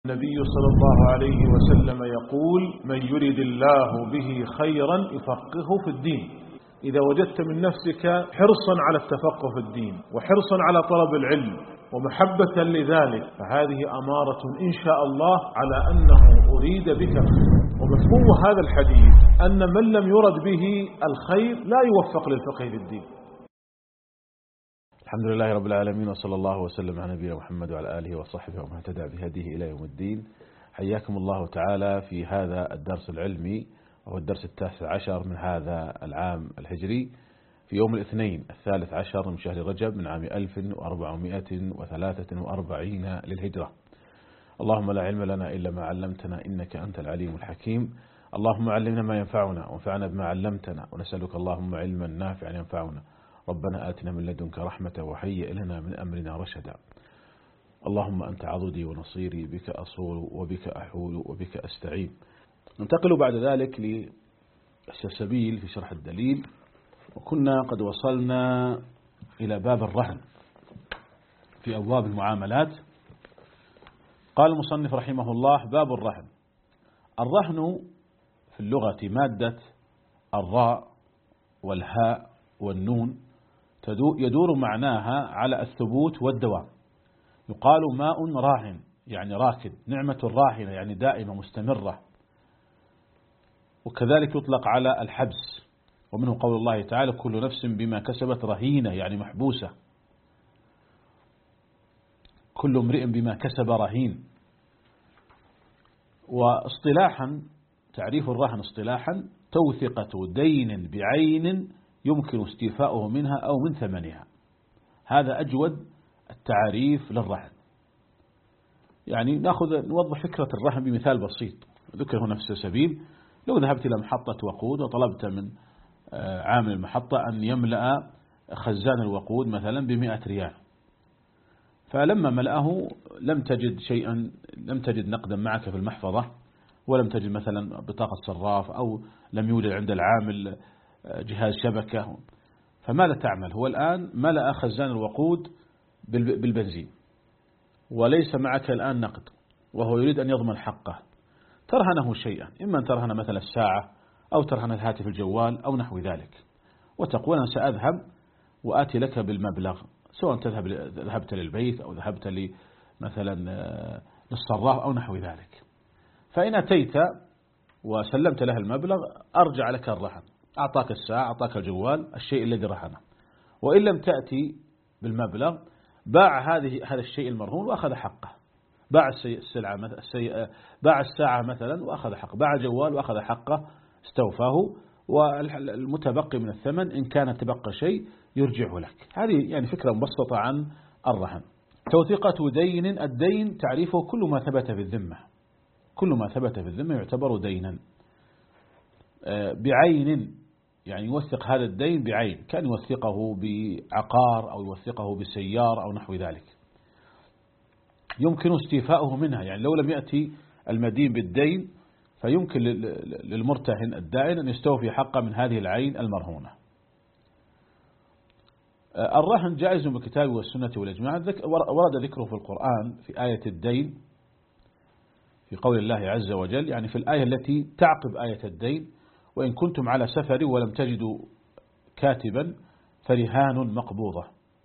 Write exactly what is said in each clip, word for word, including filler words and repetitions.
النبي صلى الله عليه وسلم يقول: من يرد الله به خيرا يفقهه في الدين. إذا وجدت من نفسك حرصا على التفقه في الدين وحرصا على طلب العلم ومحبة لذلك، فهذه أمارة إن شاء الله على أنه أريد بك. ومفهوم هذا الحديث أن من لم يرد به الخير لا يوفق للفقه في الدين. الحمد لله رب العالمين، وصلى الله وسلم على نبينا محمد وعلى آله وصحبه ومن اهتدى بهديه إلى يوم الدين. حياكم الله تعالى في هذا الدرس العلمي، وهو الدرس التاسع عشر من هذا العام الهجري، في يوم الاثنين الثالث عشر من شهر رجب من عام ألف وأربعمائة وثلاثة وأربعين للهجرة. اللهم لا علم لنا إلا ما علمتنا إنك أنت العليم الحكيم. اللهم علمنا ما ينفعنا وانفعنا بما علمتنا، ونسألك اللهم علما نافعا ينفعنا. ربنا آتنا من لدنك رحمة وهيئ لنا من أمرنا رشدا. اللهم أنت عضدي ونصيري، بك أصول وبك أحول وبك أستعين. ننتقل بعد ذلك للسلسبيل في شرح الدليل، وكنا قد وصلنا إلى باب الرهن في أبواب المعاملات. قال المصنف رحمه الله: باب الرهن. الرهن في اللغة مادة الراء والهاء والنون، يدور معناها على الثبوت والدوام. يقال ماء راهن يعني راكد، نعمة راهنة يعني دائمة مستمرة. وكذلك يطلق على الحبس، ومنه قول الله تعالى: كل نفس بما كسبت رهينة يعني محبوسة. كل امرئ بما كسب رهين. واصطلاحا تعريف الرهن اصطلاحا: توثقة دين بعين يمكن استيفاؤه منها أو من ثمنها. هذا أجود التعريف للرهن. يعني نأخذ نوضح فكرة الرهن بمثال بسيط ذكر هنا في السلسبيل. لو ذهبت إلى محطة وقود وطلبت من عامل المحطة أن يملأ خزان الوقود مثلا بمئة ريال، فلما ملأه لم تجد شيئا، لم تجد نقدا معك في المحفظة، ولم تجد مثلا بطاقة صراف، أو لم يوجد عند العامل جهاز شبكة، فماذا تعمل؟ هو الآن ملأ خزان الوقود بالبنزين وليس معك الآن نقد، وهو يريد أن يضمن حقه. ترهنه شيئا، إما أن ترهن مثلا الساعة أو ترهن الهاتف الجوال أو نحو ذلك، وتقول أنا سأذهب وآتي لك بالمبلغ، سواء تذهب ذهبت للبيت أو ذهبت مثلا للصراف أو نحو ذلك. فإن أتيت وسلمت له المبلغ أرجع لك الرهن، أعطاك الساعة، أعطاك الجوال، الشيء الذي رهنه. وإن لم تأتي بالمبلغ باع هذه هذا الشيء المرهون وأخذ حقه. باع السلعة باع الساعة مثلا وأخذ حقه، باع الجوال وأخذ حقه، استوفاه، والمتبقي من الثمن إن كان تبقى شيء يرجعه لك. هذه يعني فكرة مبسطة عن الرهن. توثيقة دين، الدين تعريفه كل ما ثبت في الذمة، كل ما ثبت في الذمة يعتبر دينا. بعين يعني يوثق هذا الدين بعين، كان يوثقه بعقار أو يوثقه بسيارة أو نحو ذلك. يمكن استيفاؤه منها، يعني لو لم يأتي المدين بالدين فيمكن للمرتهن الدائن أن يستوفي حقه من هذه العين المرهونة. الرهن جائز بالكتاب والسنة والإجماع، ورد ذكره في القرآن في آية الدين في قول الله عز وجل، يعني في الآية التي تعقب آية الدين: وإن كنتم على سفر ولم تجدوا كاتبا فرهان مقبوضة.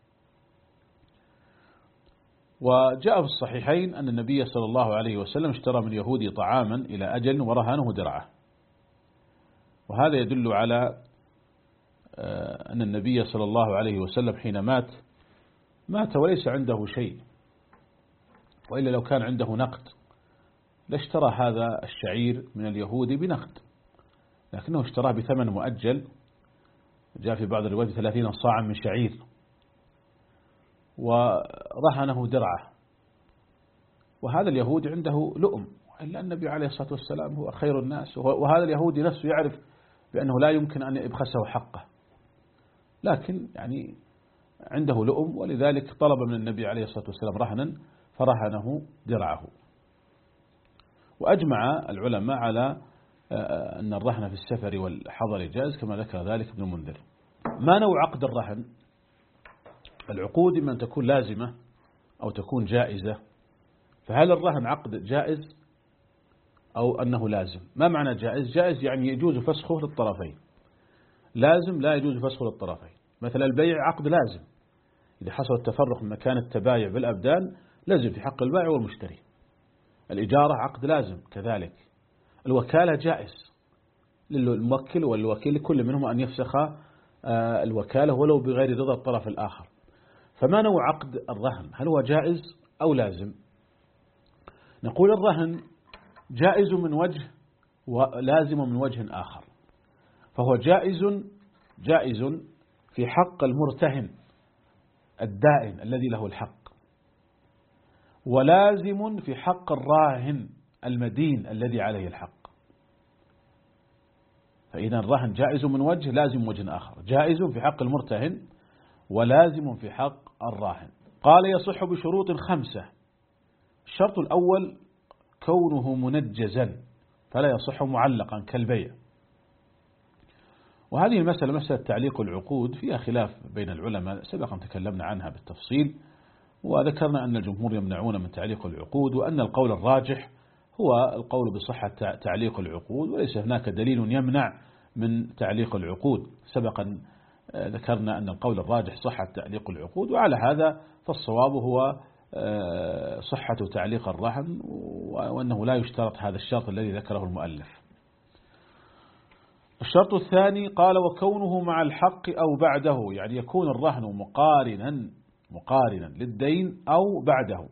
وجاء في الصحيحين أن النبي صلى الله عليه وسلم اشترى من يهودي طعاما إلى أجل ورهانه درعه. وهذا يدل على أن النبي صلى الله عليه وسلم حين مات مات وليس عنده شيء، وإلا لو كان عنده نقد لاشترى هذا الشعير من اليهود بنقد، لكنه اشتراه بثمن مؤجل، جاء في بعض الروايات ثلاثين صاعا من شعير، ورهنه درعه. وهذا اليهودي عنده لؤم، إلا النبي عليه الصلاة والسلام هو خير الناس، وهذا اليهودي نفسه يعرف بأنه لا يمكن أن يبخسه حقه، لكن يعني عنده لؤم، ولذلك طلب من النبي عليه الصلاة والسلام رهنا فرهنه درعه. وأجمع العلماء على أن الرهن في السفر والحضر جائز، كما ذكر ذلك ابن المنذر. ما نوع عقد الرهن؟ العقود إما أن تكون لازمة أو تكون جائزة فهل الرهن عقد جائز أو أنه لازم؟ ما معنى جائز؟ جائز يعني يجوز فسخه للطرفين، لازم لا يجوز فسخه للطرفين. مثلا البيع عقد لازم، إذا حصل التفرق من مكان التبايع بالأبدان لازم في حق البائع والمشتري. الإجارة عقد لازم كذلك. الوكالة جائز للموكل والوكيل كل منهم أن يفسخ الوكالة ولو بغير رضا الطرف الآخر. فما نوع عقد الرهن؟ هل هو جائز أو لازم؟ نقول الرهن جائز من وجه ولازم من وجه آخر. فهو جائز جائز في حق المرتهن الدائن الذي له الحق، ولازم في حق الراهن المدين الذي عليه الحق. فإذا الرهن جائز من وجه، لازم من وجه آخر. جائز في حق المرتهن ولازم في حق الراهن. قال يصح بشروط خمسة. الشرط الأول كونه منجزا فلا يصح معلقا كالبيع. وهذه المسألة مسألة تعليق العقود فيها خلاف بين العلماء، سبقا تكلمنا عنها بالتفصيل وذكرنا أن الجمهور يمنعون من تعليق العقود، وأن القول الراجح هو القول بصحة تعليق العقود، وليس هناك دليل يمنع من تعليق العقود. سبقا ذكرنا أن القول الراجح صحة تعليق العقود، وعلى هذا فالصواب هو صحة تعليق الرهن، وأنه لا يشترط هذا الشرط الذي ذكره المؤلف. الشرط الثاني قال وكونه مع الحق أو بعده، يعني يكون الرهن مقارنا مقارنا للدين أو بعده،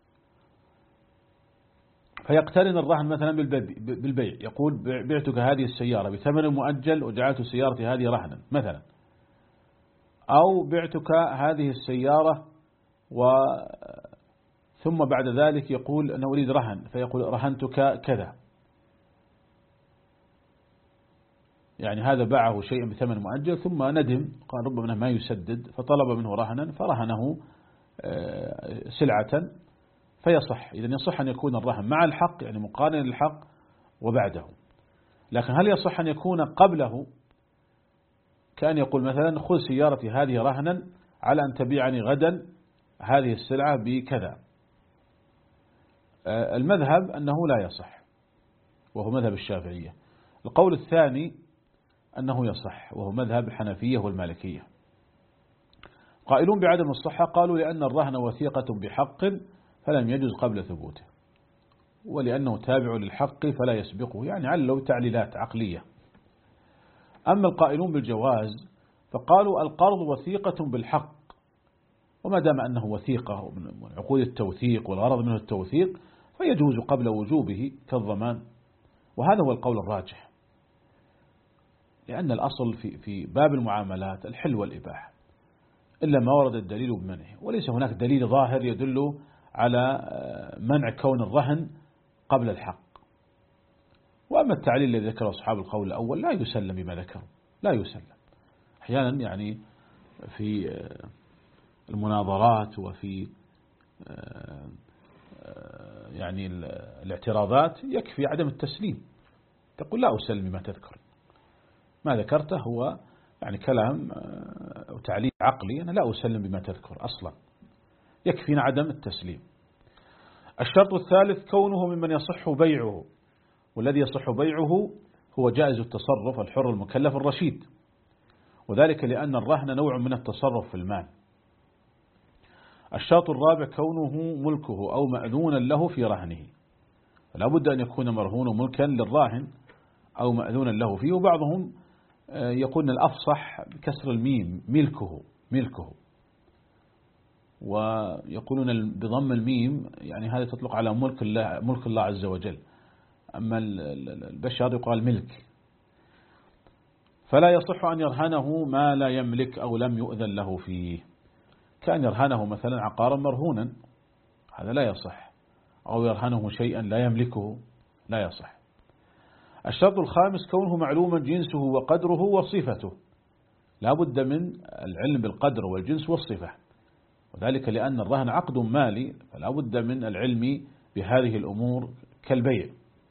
فيقترن الرهن مثلا بالبيع، يقول بعتك هذه السيارة بثمن مؤجل وجعلت سيارتي هذه رهنا مثلا، أو بعتك هذه السيارة و ثم بعد ذلك يقول أنا أريد رهن، فيقول رهنتك كذا، يعني هذا باعه شيئا بثمن مؤجل ثم ندم قال ربما ما يسدد فطلب منه رهنا فرهنه سلعة فيصح. إذن يصح أن يكون الرهن مع الحق يعني مقارن للحق وبعده. لكن هل يصح أن يكون قبله؟ كان يقول مثلا خذ سيارتي هذه رهنا على أن تبيعني غدا هذه السلعة بكذا. المذهب أنه لا يصح وهو مذهب الشافعية. القول الثاني أنه يصح وهو مذهب الحنفية والمالكية. قائلون بعدم الصحة قالوا لأن الرهن وثيقة بحق فلم يجوز قبل ثبوته، ولأنه تابع للحق فلا يسبقه، يعني علوا تعليلات عقلية. أما القائلون بالجواز فقالوا القرض وثيقة بالحق، وما دام أنه وثيقة من عقود التوثيق والغرض منه التوثيق فيجوز قبل وجوبه كالضمان، وهذا هو القول الراجح، لأن الأصل في في باب المعاملات الحل والإباحة إلا ما ورد الدليل بمنعه، وليس هناك دليل ظاهر يدل على منع كون الرهن قبل الحق. وأما التعليل الذي ذكره أصحاب القول الأول لا يسلم بما ذكروا، لا يسلم. أحيانا يعني في المناظرات وفي يعني الاعتراضات يكفي عدم التسليم، تقول لا أسلم بما تذكر، ما ذكرته هو يعني كلام أو تعليل عقلي، أنا لا أسلم بما تذكر أصلا، يكفينا عدم التسليم. الشرط الثالث كونه ممن يصح بيعه، والذي يصح بيعه هو جائز التصرف الحر المكلف الرشيد، وذلك لأن الرهن نوع من التصرف في المال. الشرط الرابع كونه ملكه أو مأذونا له في رهنه، فلا بد أن يكون مرهون ملكا للراهن أو مأذونا له فيه، وبعضهم يقول الأفصح بكسر الميم ملكه ملكه، ويقولون بضم الميم يعني هذا تطلق على ملك الله ملك الله عز وجل، أما البشر يقال ملك. فلا يصح أن يرهنه ما لا يملك أو لم يؤذن له فيه، كأن يرهنه مثلا عقارا مرهونا هذا لا يصح، أو يرهنه شيئا لا يملكه لا يصح. الشرط الخامس كونه معلوما جنسه وقدره وصفته، لا بد من العلم بالقدر والجنس والصفة، وذلك لأن الرهن عقد مالي فلا بد من العلم بهذه الأمور كالبيع،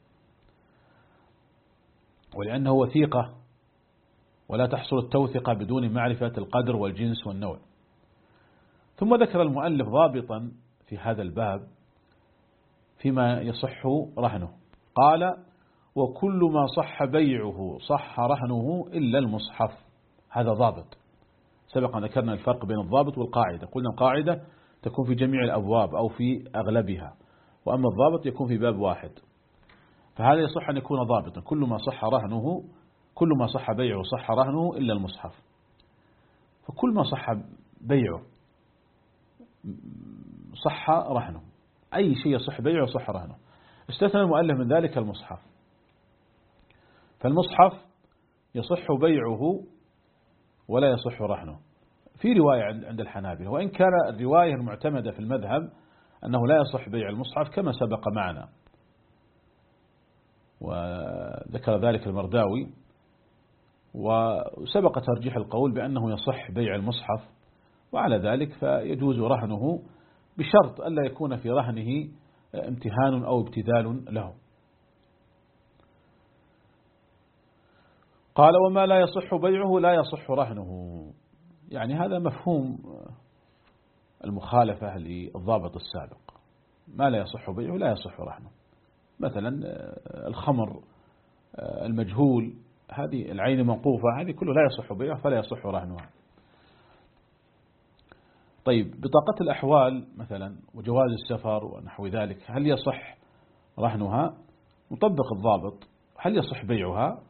ولأنه وثيقة ولا تحصل التوثقة بدون معرفة القدر والجنس والنوع. ثم ذكر المؤلف ضابطا في هذا الباب فيما يصح رهنه. قال وكل ما صح بيعه صح رهنه إلا المصحف. هذا ضابط. سبق أن ذكرنا الفرق بين الضابط والقاعدة. قلنا القاعدة تكون في جميع الأبواب أو في أغلبها، وأما الضابط يكون في باب واحد. فهذا يصح أن يكون ضابطا. كل ما صح رهنه كل ما صح بيعه صح رهنه إلا المصحف. فكل ما صح بيعه صح رهنه، أي شيء يصح بيعه صح رهنه. استثنى المؤلف من ذلك المصحف. فالمصحف يصح بيعه ولا يصح رهنه في رواية عند الحنابلة، وإن كان الرواية المعتمدة في المذهب أنه لا يصح بيع المصحف كما سبق معنا، وذكر ذلك المرداوي. وسبق ترجيح القول بأنه يصح بيع المصحف، وعلى ذلك فيجوز رهنه بشرط ألا يكون في رهنه امتهان أو ابتذال له. قال وما لا يصح بيعه لا يصح رهنه، يعني هذا مفهوم المخالفة للضابط السابق. ما لا يصح بيعه لا يصح رهنه. مثلا الخمر المجهول، هذه العين منقوفة، هذه كله لا يصح بيعه فلا يصح رهنها. طيب بطاقة الأحوال مثلا وجواز السفر ونحو ذلك، هل يصح رهنها؟ نطبق الضابط. هل يصح بيعها؟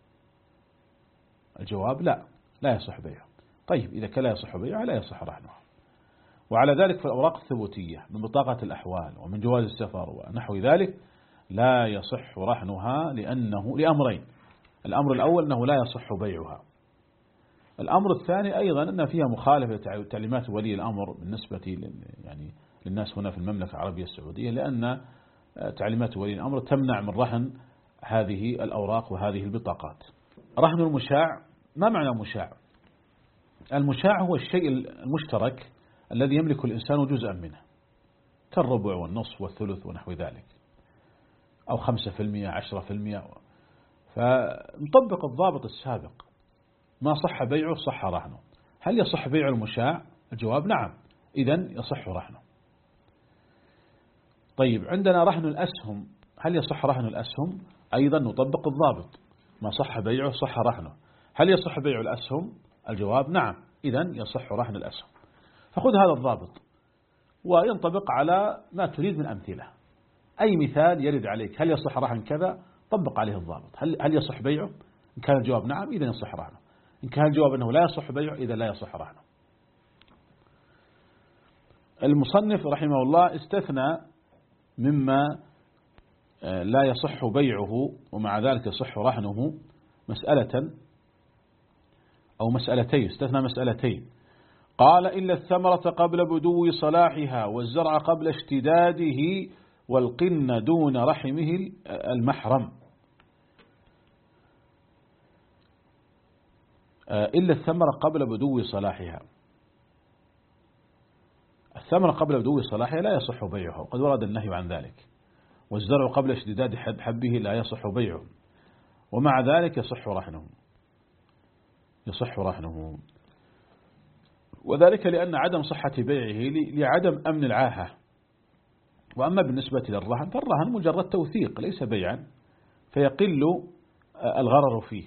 الجواب لا، لا يصح بيعها. طيب إذا كان لا يصح بيعها لا يصح رهنها. وعلى ذلك في الأوراق الثبوتية من بطاقة الأحوال ومن جواز السفر ونحو ذلك لا يصح رهنها لأنه لأمرين. الأمر الأول أنه لا يصح بيعها. الأمر الثاني أيضا أن فيها مخالفة تعليمات ولي الأمر بالنسبة يعني للناس هنا في المملكة العربية السعودية، لأن تعليمات ولي الأمر تمنع من رهن هذه الأوراق وهذه البطاقات. رهن المشاع، ما معنى مشاع؟ المشاع هو الشيء المشترك الذي يملك الإنسان جزءا منه، كالربع والنصف والثلث ونحو ذلك، أو خمسة في المئة عشرة في المئة. فنطبق الضابط السابق، ما صح بيعه صح رهنه. هل يصح بيع المشاع؟ الجواب نعم، إذن يصح رهنه. طيب عندنا رهن الأسهم، هل يصح رهن الأسهم؟ أيضا نطبق الضابط، ما صح بيعه صح رهنه. هل يصح بيع الأسهم؟ الجواب نعم، إذن يصح رهن الأسهم. فخذ هذا الضابط وينطبق على ما تريد من أمثلة. أي مثال يرد عليك هل يصح رهن كذا طبق عليه الضابط. هل هل يصح بيعه؟ إن كان الجواب نعم إذن يصح رهنه، إن كان الجواب أنه لا يصح بيعه إذا لا يصح رهنه. المصنف رحمه الله استثنى مما لا يصح بيعه ومع ذلك يصح رهنه مسألة أو مسألتين. استثنى مسألتين. قال إلا الثمرة قبل بدو صلاحها والزرع قبل اشتداده والقن دون رحمه المحرم. إلا الثمرة قبل بدو صلاحها. الثمرة قبل بدو صلاحها لا يصح بيعها وقد ورد النهي عن ذلك. والزرع قبل اشتداد حبه لا يصح بيعه ومع ذلك يصح رهنه يصح رهنه وذلك لأن عدم صحة بيعه لعدم أمن العاهة. وأما بالنسبة للرهن فالرهن مجرد توثيق ليس بيعا، فيقل الغرر فيه.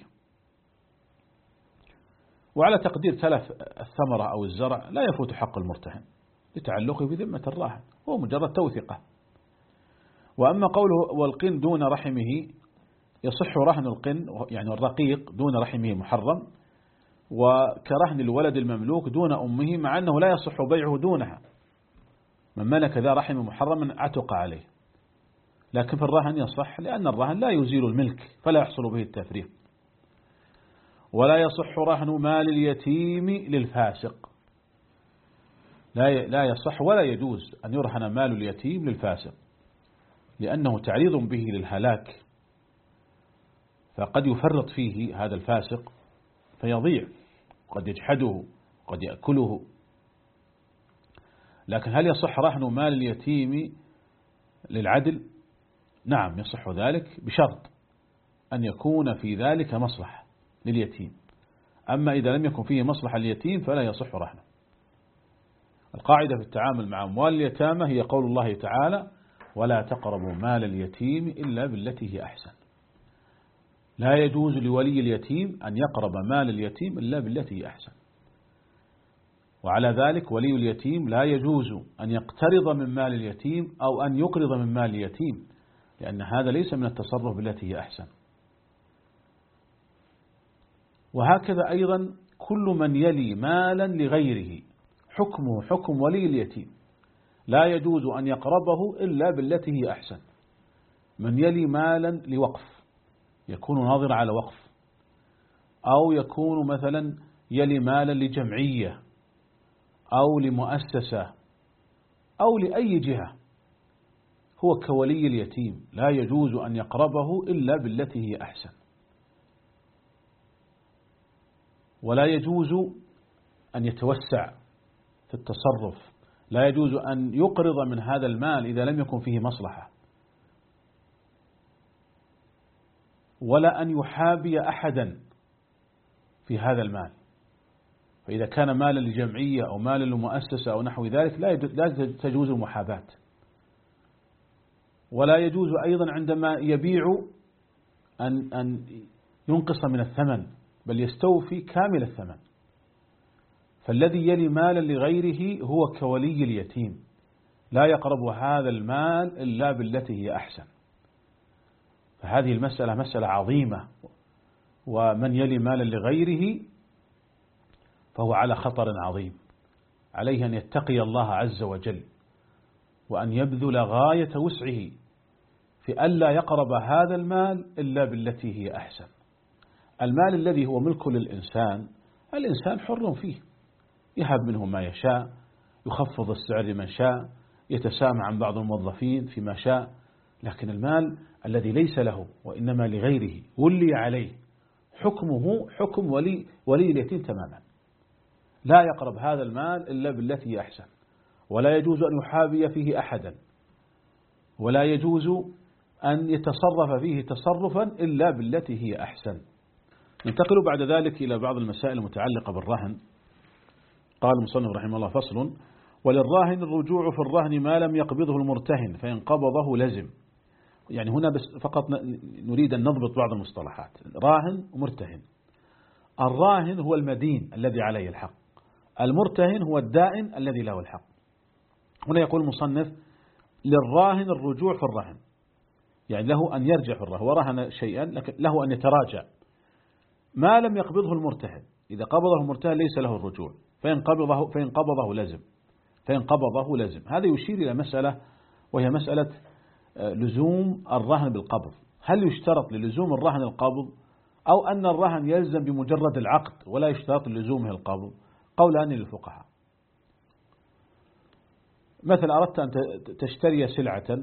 وعلى تقدير تلف الثمرة أو الزرع لا يفوت حق المرتهن لتعلقه بذمة الراهن، هو مجرد توثيقه. وأما قوله والقن دون رحمه، يصح رهن القن يعني الرقيق دون رحمه محرم، وكرهن الولد المملوك دون أمه مع أنه لا يصح بيعه دونها. من ملك ذا رحم محرما عتق عليه، لكن في الرهن يصح لأن الرهن لا يزيل الملك فلا يحصل به التفريق. ولا يصح رهن مال اليتيم للفاسق، لا لا يصح ولا يجوز أن يرهن مال اليتيم للفاسق لأنه تعريض به للهلاك، فقد يفرط فيه هذا الفاسق فيضيع، قد يجحده قد يأكله. لكن هل يصح رهن مال اليتيم للعدل؟ نعم يصح ذلك بشرط أن يكون في ذلك مصلحة لليتيم. أما إذا لم يكن فيه مصلحة لليتيم فلا يصح رهنه. القاعدة في التعامل مع أموال اليتامى هي قول الله تعالى ولا تقربوا مال اليتيم إلا بالتي هي أحسن. لا يجوز لولي اليتيم أن يقرب مال اليتيم إلا بالتي هي أحسن. وعلى ذلك ولي اليتيم لا يجوز أن يقترض من مال اليتيم أو أن يقرض من مال اليتيم، لأن هذا ليس من التصرف بالتي هي أحسن. وهكذا أيضا كل من يلي مالا لغيره حكمه حكم ولي اليتيم، لا يجوز أن يقربه إلا بالتي هي أحسن. من يلي مالا لوقف يكون ناظر على وقف، أو يكون مثلا يلي مالا لجمعية أو لمؤسسة أو لأي جهة، هو كولي اليتيم لا يجوز أن يقربه إلا بالتي هي أحسن. ولا يجوز أن يتوسع في التصرف، لا يجوز أن يقرض من هذا المال إذا لم يكن فيه مصلحة، ولا أن يحابي أحدا في هذا المال. فإذا كان مالا لجمعية أو مالا لمؤسسة أو نحو ذلك لا تجوز المحاباة. ولا يجوز أيضا عندما يبيع أن أن ينقص من الثمن، بل يستوفي كامل الثمن. فالذي يلي مالا لغيره هو كولي اليتيم، لا يقرب هذا المال إلا بالتي هي أحسن. فهذه المسألة مسألة عظيمة، ومن يلي مالا لغيره فهو على خطر عظيم، عليه أن يتقي الله عز وجل وأن يبذل غاية وسعه في ألا يقرب هذا المال إلا بالتي هي أحسن. المال الذي هو ملك للإنسان، الإنسان حر فيه، يهب منه ما يشاء، يخفض السعر لمن شاء، يتسامع عن بعض الموظفين فيما شاء. لكن المال الذي ليس له وإنما لغيره ولي عليه حكمه حكم ولي, ولي اليتيم تماما. لا يقرب هذا المال إلا بالتي هي أحسن، ولا يجوز أن يحابي فيه أحدا، ولا يجوز أن يتصرف فيه تصرفا إلا بالتي هي أحسن. ننتقل بعد ذلك إلى بعض المسائل المتعلقة بالرهن. قال المصنف رحمه الله: فصل: وللراهن الرجوع في الرهن ما لم يقبضه المرتهن، فإن قبضه لزم. يعني هنا بس فقط نريد أن نضبط بعض المصطلحات: راهن ومرتهن. الراهن هو المدين الذي عليه الحق، المرتهن هو الدائن الذي له الحق. هنا يقول المصنف: للراهن الرجوع في الرهن، يعني له أن يرجع في الرهن، ورهن شيئا لكن له أن يتراجع ما لم يقبضه المرتهن. إذا قبضه المرتهن ليس له الرجوع، فإن قبضه فإن قبضه لزم فإن قبضه لزم. هذا يشير إلى مسألة، وهي مسألة لزوم الرهن بالقبض. هل يشترط للزوم الرهن القبض، أو أن الرهن يلزم بمجرد العقد ولا يشترط للزومه القبض؟ قولان للفقهاء. مثل أردت أن تشتري سلعة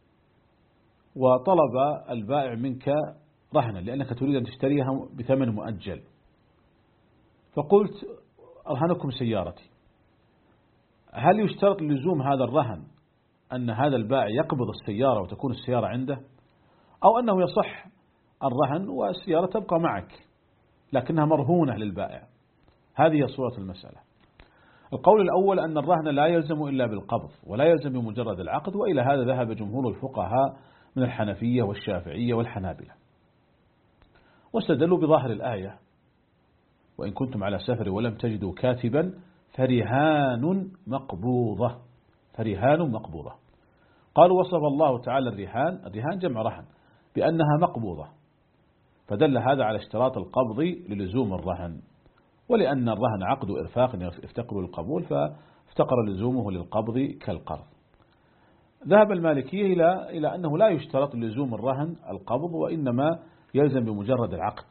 وطلب البائع منك رهنا لأنك تريد أن تشتريها بثمن مؤجل، فقلت أرهنكم سيارتي. هل يشترط لزوم هذا الرهن أن هذا البائع يقبض السيارة وتكون السيارة عنده، أو أنه يصح الرهن والسيارة تبقى معك لكنها مرهونة للبائع؟ هذه هي صورة المسألة. القول الأول أن الرهن لا يلزم إلا بالقبض ولا يلزم بمجرد العقد، وإلى هذا ذهب جمهور الفقهاء من الحنفية والشافعية والحنابلة، واستدلوا بظاهر الآية: وإن كنتم على سفر ولم تجدوا كاتبا فرهان مقبوضة. فرهان مقبوضة. قالوا: وصف الله تعالى الرهان، الرهان جمع رهن، بأنها مقبوضة، فدل هذا على اشتراط القبض للزوم الرهن. ولأن الرهن عقد إرفاق يفتقر للقبول، فافتقر لزومه للقبض كالقرض. ذهب المالكية إلى إلى أنه لا يشترط لزوم الرهن القبض، وإنما يلزم بمجرد العقد،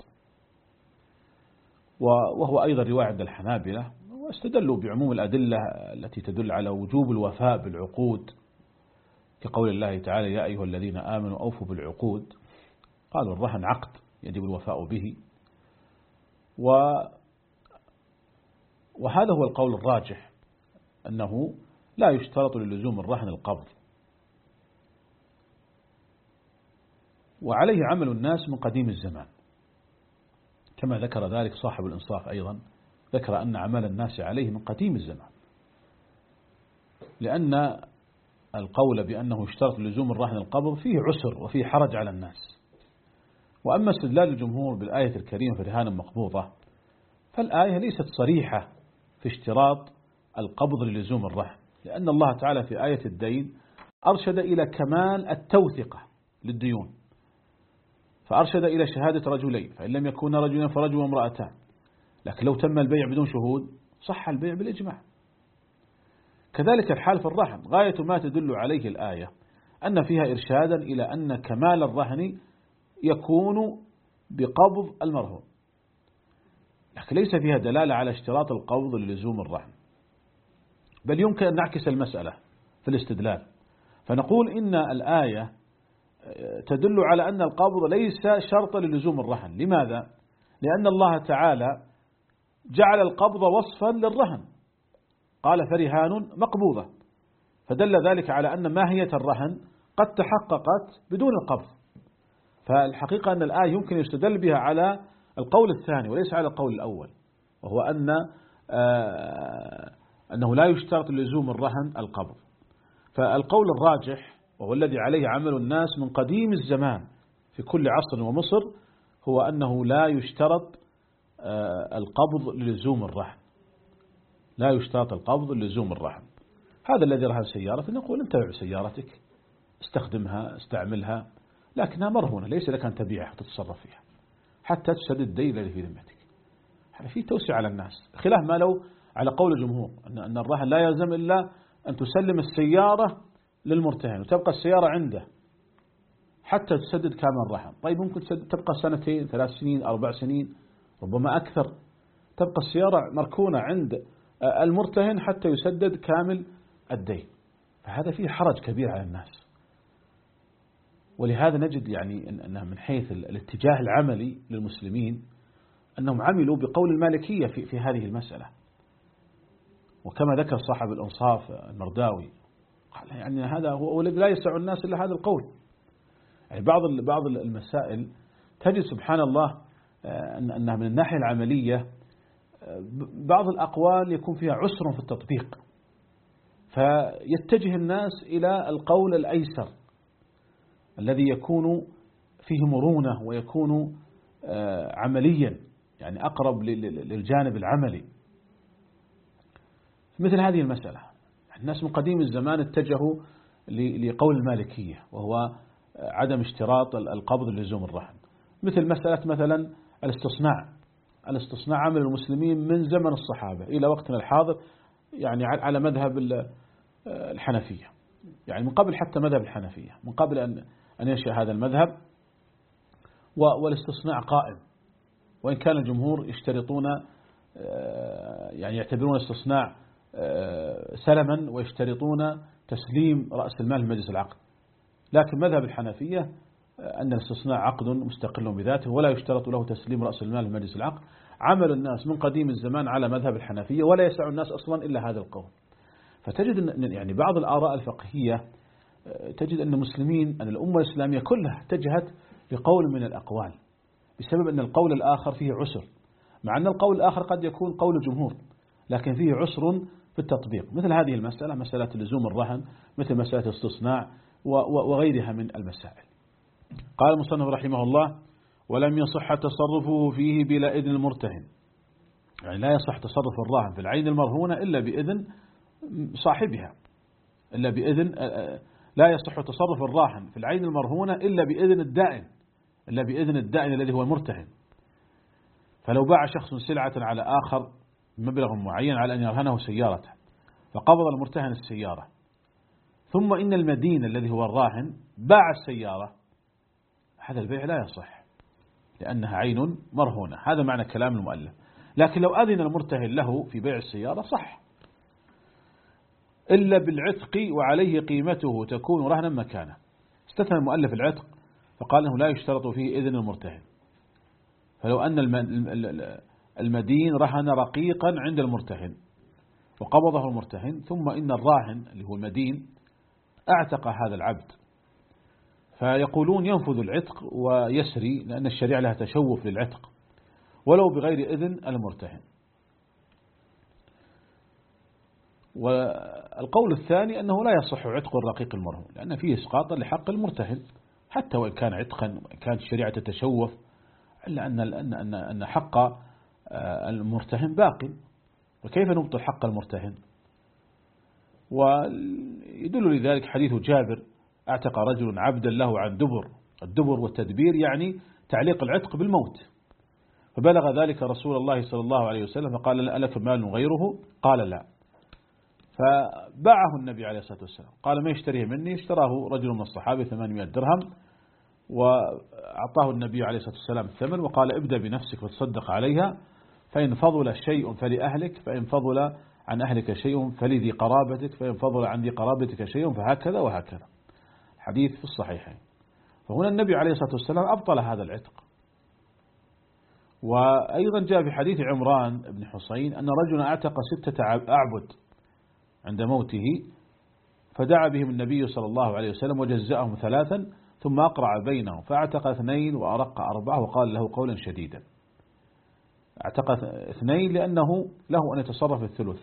وهو أيضا رواية عند الحنابلة، واستدلوا بعموم الأدلة التي تدل على وجوب الوفاء بالعقود، كقول الله تعالى: يا أيها الذين آمنوا أوفوا بالعقود. قالوا الرهن عقد يجب الوفاء به، و وهذا هو القول الراجح، أنه لا يشترط للزوم الرهن القبض. وعليه عمل الناس من قديم الزمان، كما ذكر ذلك صاحب الإنصاف أيضا، ذكر أن عمل الناس عليه من قديم الزمان، لأن القول بأنه يشترط لزوم الرهن القبض فيه عسر وفيه حرج على الناس. وأما استدلال الجمهور بالآية الكريمة في الرهان مقبوضة، فالآية ليست صريحة في اشتراط القبض للزوم الرهن، لأن الله تعالى في آية الدين أرشد إلى كمال التوثقة للديون، فأرشد إلى شهادة رجلين، فإن لم يكون رجلا فرجل وامرأتان. لكن لو تم البيع بدون شهود صح البيع بالإجماع. كذلك الحال في الرهن، غاية ما تدل عليه الآية أن فيها إرشادا إلى أن كمال الرهن يكون بقبض المرهون، لكن ليس فيها دلالة على اشتراط القبض للزوم الرهن. بل يمكن أن نعكس المسألة في الاستدلال، فنقول إن الآية تدل على أن القبض ليس شرطا للزوم الرهن. لماذا؟ لأن الله تعالى جعل القبض وصفا للرهن، قال فرهان مقبوضة، فدل ذلك على أن ماهية الرهن قد تحققت بدون القبض. فالحقيقة أن الآية يمكن يستدل بها على القول الثاني وليس على القول الأول، وهو أن أنه لا يشترط لزوم الرهن القبض. فالقول الراجح وهو الذي عليه عمل الناس من قديم الزمان في كل عصر ومصر هو أنه لا يشترط القبض للزوم الرهن، لا يشترط القبض للزوم الرهن. هذا الذي رهن سيارة نقول انت بيع سيارتك، استخدمها استعملها، لكنها مرهونة، ليس لك أن تبيعها تتصرف فيها حتى تسدد الدين الذي في ذمتك. هذا فيه توسع على الناس، خلاف ما لو على قول الجمهور أن الرهن لا يلزم إلا أن تسلم السيارة للمرتهن وتبقى السيارة عنده حتى تسدد كامل الرهن. طيب ممكن تبقى سنتين ثلاث سنين أربع سنين ربما أكثر، تبقى السيارة مركونة عند المرتهن حتى يسدد كامل الدين، فهذا فيه حرج كبير على الناس. ولهذا نجد يعني أنه من حيث الاتجاه العملي للمسلمين أنهم عملوا بقول المالكية في, في هذه المسألة. وكما ذكر صاحب الإنصاف المرداوي قال يعني هذا هو الذي لا يسع الناس إلا هذا القول. يعني بعض بعض المسائل تجد سبحان الله أنها من الناحية العملية بعض الأقوال يكون فيها عسر في التطبيق، فيتجه الناس إلى القول الأيسر الذي يكون فيه مرونة ويكون عمليا يعني أقرب للجانب العملي. مثل هذه المسألة الناس من قديم الزمان اتجهوا لقول المالكية وهو عدم اشتراط القبض للزوم الرهن. مثل مسألة مثلا الاستصناع، الاستصناع عمل المسلمين من زمن الصحابة إلى وقتنا الحاضر يعني على مذهب الحنفية، يعني من قبل حتى مذهب الحنفية، من قبل أن أن ينشأ هذا المذهب، والاستصناع قائم، وإن كان الجمهور يشترطون يعني يعتبرون الاستصناع سلما ويشترطون تسليم رأس المال لمجلس العقد، لكن مذهب الحنفية أن الاستصناع عقد مستقل بذاته ولا يشترط له تسليم رأس المال لمجلس العقد. عمل الناس من قديم الزمان على مذهب الحنفية ولا يسع الناس أصلا إلا هذا القول. فتجد أن يعني بعض الآراء الفقهية تجد أن المسلمين أن الأمة الإسلامية كلها اتجهت لقول من الأقوال بسبب أن القول الآخر فيه عسر، مع أن القول الآخر قد يكون قول الجمهور لكن فيه عسر في التطبيق. مثل هذه المسألة مسألة لزوم الرهن، مثل مسألة الاستصناع وغيرها من المسائل. قال المصنف رحمه الله: ولم يصح تصرفه فيه بلا إذن المرتهن، يعني لا يصح تصرف الراهن في العين المرهونة إلا بإذن صاحبها، إلا بإذن لا يصح تصرف الراهن في العين المرهونة إلا بإذن الدائن، إلا بإذن الدائن الذي هو المرتهن. فلو باع شخص سلعة على آخر بمبلغ معين على أن يرهنه سيارته، فقبض المرتهن السيارة، ثم إن المدين الذي هو الراهن باع السيارة، هذا البيع لا يصح لأنها عين مرهونة. هذا معنى كلام المؤلف. لكن لو أذن المرتهن له في بيع السيارة صح، إلا بالعتق وعليه قيمته تكون رهنا مكانه. استثنى المؤلف العتق فقال أنه لا يشترط فيه إذن المرتهن. فلو أن المدين رهن رقيقا عند المرتهن وقبضه المرتهن، ثم إن الراهن اللي هو المدين اعتق هذا العبد، فيقولون ينفذ العتق ويسري لأن الشريعة لها تشوف للعتق ولو بغير إذن المرتهن. والقول الثاني أنه لا يصح عتق الرقيق المرهون، لأن فيه إسقاطا لحق المرتهن حتى وإن كان عتقا وإن كانت الشريعة تتشوف، إلا أن أن أن حق المرتهن باق، وكيف نبطل حق المرتهن؟ ويدل لذلك حديث جابر: اعتق رجل عبدا له عن دبر. الدبر والتدبير يعني تعليق العتق بالموت. فبلغ ذلك رسول الله صلى الله عليه وسلم فقال: ألك مال غيره؟ قال: لا. فباعه النبي عليه الصلاة والسلام، قال: ما يشتريه مني؟ اشتراه رجل من الصحابة ثمانمائة درهم، وأعطاه النبي عليه الصلاة والسلام الثمن وقال: ابدأ بنفسك وتصدق عليها، فإن فضل شيء فلأهلك، فإن فضل عن أهلك شيء فلذي قرابتك، فإن فضل عن ذي قرابتك شيء فهكذا وهكذا. حديث في الصحيحين. فهنا النبي عليه الصلاة والسلام أبطل هذا العتق. وأيضا جاء في حديث عمران بن حصين أن رجلا أعتق ستة أعبد عند موته، فدعا بهم النبي صلى الله عليه وسلم وجزأهم ثلاثا ثم أقرع بينهم، فاعتق اثنين وأرق أربعة وقال له قولا شديدا. اعتق اثنين لأنه له أن يتصرف الثلث.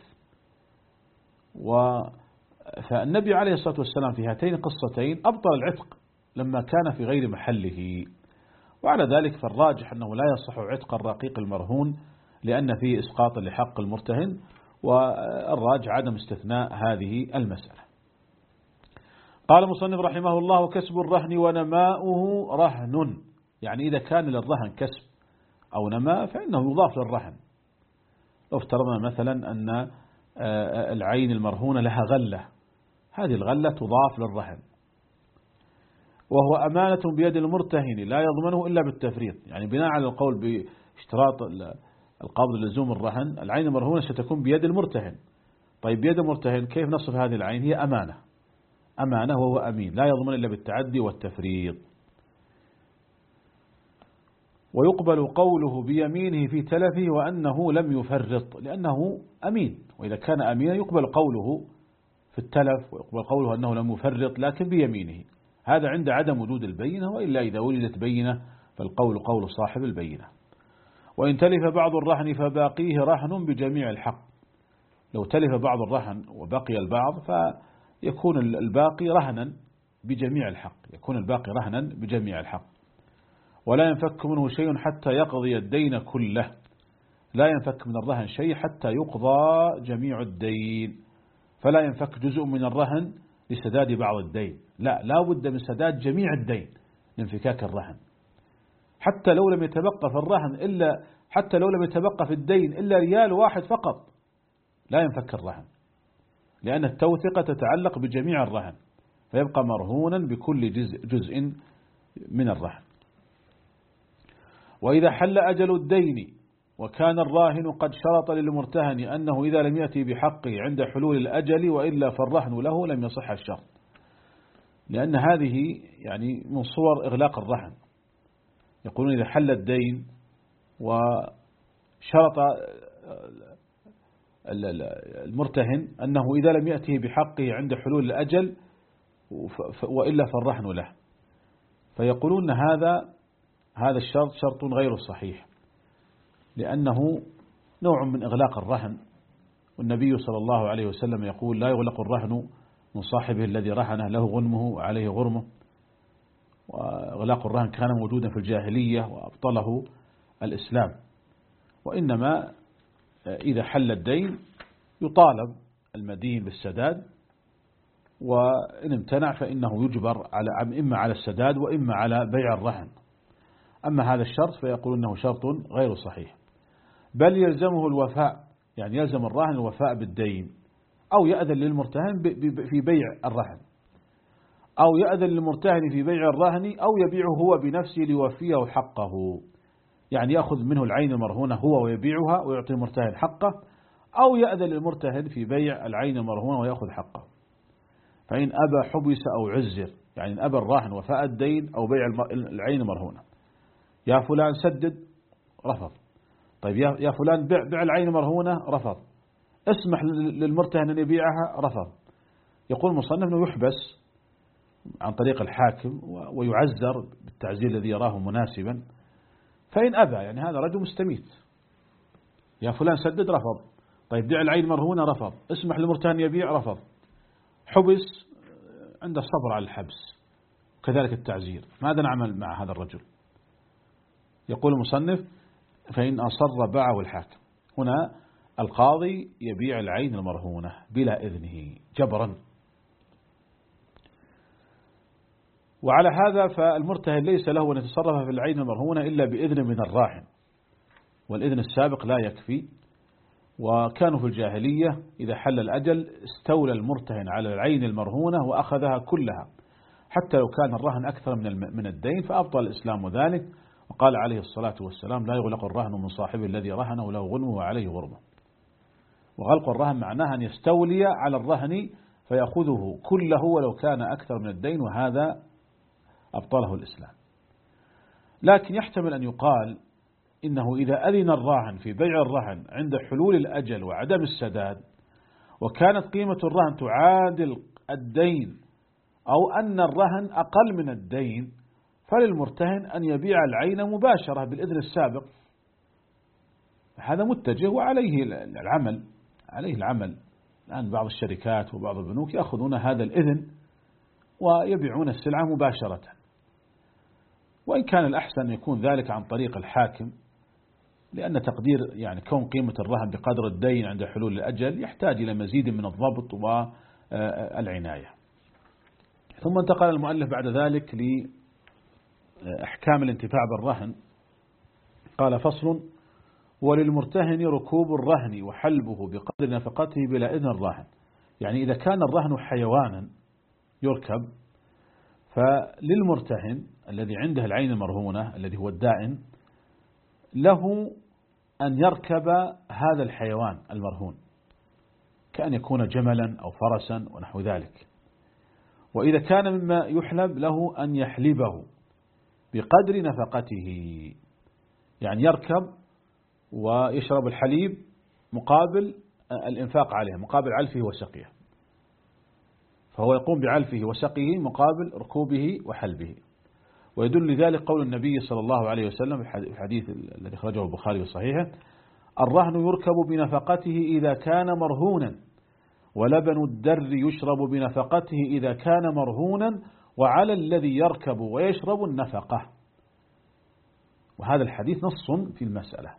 فالنبي عليه الصلاة والسلام في هاتين القصتين أبطل العتق لما كان في غير محله. وعلى ذلك فالراجح أنه لا يصح عتق الرقيق المرهون لأن فيه إسقاط لحق المرتهن، والراجح عدم استثناء هذه المسألة. قال المصنف رحمه الله: كسب الرهن ونماؤه رهن، يعني إذا كان للرهن كسب أو نماء فإنه يضاف للرهن. لو افترضنا مثلا أن العين المرهونة لها غلة، هذه الغلة تضاف للرهن، وهو أمانة بيد المرتهن لا يضمنه إلا بالتفريط، يعني بناء على القول باشتراط القبض لزوم الرهن، العين المرهونة ستكون بيد المرتهن. طيب بيد المرتهن كيف نصف هذه العين؟ هي أمانة، أمانة وهو أمين لا يضمن إلا بالتعدي والتفريط. ويقبل قوله بيمينه في تلفه وأنه لم يفرط لأنه أمين، وإذا كان أمينا يقبل قوله في التلف ويقبل قوله أنه لم يفرط لكن بيمينه، هذا عند عدم وجود البينة، وإلا إذا وجدت بينة فالقول قول صاحب البينة. وإن تلف بعض الرهن فباقيه رهن بجميع الحق، لو تلف بعض الرهن وبقي البعض فيكون الباقي رهنا بجميع الحق، يكون الباقي رهنا بجميع الحق. ولا ينفك منه شيء حتى يقضي الدين كله، لا ينفك من الرهن شيء حتى يقضى جميع الدين، فلا ينفك جزء من الرهن لسداد بعض الدين، لا لا بد من سداد جميع الدين لانفكاك الرهن. حتى لو لم يتبقى في الرهن إلا حتى لو لم يتبقى في الدين إلا ريال واحد فقط لا ينفك الرهن، لأن التوثقة تتعلق بجميع الرهن، فيبقى مرهونا بكل جزء, جزء من الرهن. وإذا حل أجل الدين وكان الراهن قد شرط للمرتهن أنه إذا لم يأتي بحقه عند حلول الأجل وإلا فالرهن له لم يصح الشرط، لأن هذه يعني من صور إغلاق الرهن. يقولون إذا حل الدين وشرط المرتهن أنه إذا لم يأتي بحقه عند حلول الأجل وإلا فالرهن له، فيقولون هذا هذا الشرط شرط غير صحيح، لأنه نوع من إغلاق الرهن، والنبي صلى الله عليه وسلم يقول: لا يغلق الرهن من صاحبه الذي رهنه له غنمه وعليه غرمه. وإغلاق الرهن كان موجودا في الجاهلية وأبطله الإسلام، وإنما إذا حل الدين يطالب المدين بالسداد، وإن امتنع فإنه يجبر على إما على السداد وإما على بيع الرهن. أما هذا الشرط فيقول أنه شرط غير صحيح، بل يلزمه الوفاء، يعني يلزم الراهن الوفاء بالدين، أو يأذن للمرتهن في بيع الرهن، أو يأذن للمرتهن في بيع الرهن، أو يبيعه هو بنفسه ليوفيه حقه، يعني يأخذ منه العين المرهونة هو ويبيعها ويعطي المرتهن حقه، أو يأذن للمرتهن في بيع العين المرهونة ويأخذ حقه. فإن أبى حبس أو عزر، يعني إن أبى الراهن وفاء الدين أو بيع العين المرهونة، يا فلان سدد، رفض. طيب يا فلان بيع, بيع العين المرهونة، رفض. اسمح للمرتهن أن يبيعها، رفض. يقول المصنف أنه يحبس عن طريق الحاكم ويعزر بالتعزير الذي يراه مناسبا. فإن أبى، يعني هذا رجل مستميت، يا فلان سدد، رفض. طيب بيع العين مرهونة رفض، اسمح للمرتهن يبيع رفض، حبس، عنده صبر على الحبس، كذلك التعزير، ماذا نعمل مع هذا الرجل؟ يقول المصنف فإن أصر باعه الحاكم. هنا القاضي يبيع العين المرهونة بلا إذنه جبرا، وعلى هذا فالمرتهن ليس له أن يتصرف في العين المرهونة إلا بإذن من الراهن، والإذن السابق لا يكفي. وكانوا في الجاهلية إذا حل الأجل استولى المرتهن على العين المرهونة وأخذها كلها، حتى لو كان الرهن أكثر من من الدين، فأبطل الإسلام ذلك، وقال عليه الصلاة والسلام لا يغلق الرهن من صاحبه الذي رهنه له غنمه وعليه غرمه. وغلق الرهن معناها أن يستولي على الرهن فيأخذه كله ولو كان أكثر من الدين، وهذا أبطله الإسلام. لكن يحتمل أن يقال إنه إذا أذن الراهن في بيع الرهن عند حلول الأجل وعدم السداد، وكانت قيمة الرهن تعادل الدين أو أن الرهن أقل من الدين، فللمرتهن أن يبيع العين مباشرة بالإذن السابق. هذا متجه وعليه العمل عليه العمل الآن بعض الشركات وبعض البنوك يأخذون هذا الإذن ويبيعون السلعة مباشرة، وإن كان الأحسن أن يكون ذلك عن طريق الحاكم، لأن تقدير يعني كون قيمة الرهن بقدر الدين عند حلول الأجل يحتاج إلى مزيد من الضبط والعناية. ثم انتقل المؤلف بعد ذلك لأحكام الانتفاع بالرهن. قال فصل: وللمرتهن ركوب الرهن وحلبه بقدر نفقته بلا إذن الراهن. يعني إذا كان الرهن حيوانا يركب، فللمرتهن الذي عنده العين المرهونة الذي هو الدائن له أن يركب هذا الحيوان المرهون، كأن يكون جملا أو فرسا ونحو ذلك. وإذا كان مما يحلب له أن يحلبه بقدر نفقته، يعني يركب ويشرب الحليب مقابل الإنفاق عليه، مقابل علفه وسقيه، فهو يقوم بعلفه وسقيه مقابل ركوبه وحلبه. ويدل لذلك قول النبي صلى الله عليه وسلم في الحديث الذي خرجه البخاري في صحيحه: الرهن يركب بنفقته إذا كان مرهونا، ولبن الدر يشرب بنفقته إذا كان مرهونا، وعلى الذي يركب ويشرب النفقة. وهذا الحديث نص في المسألة.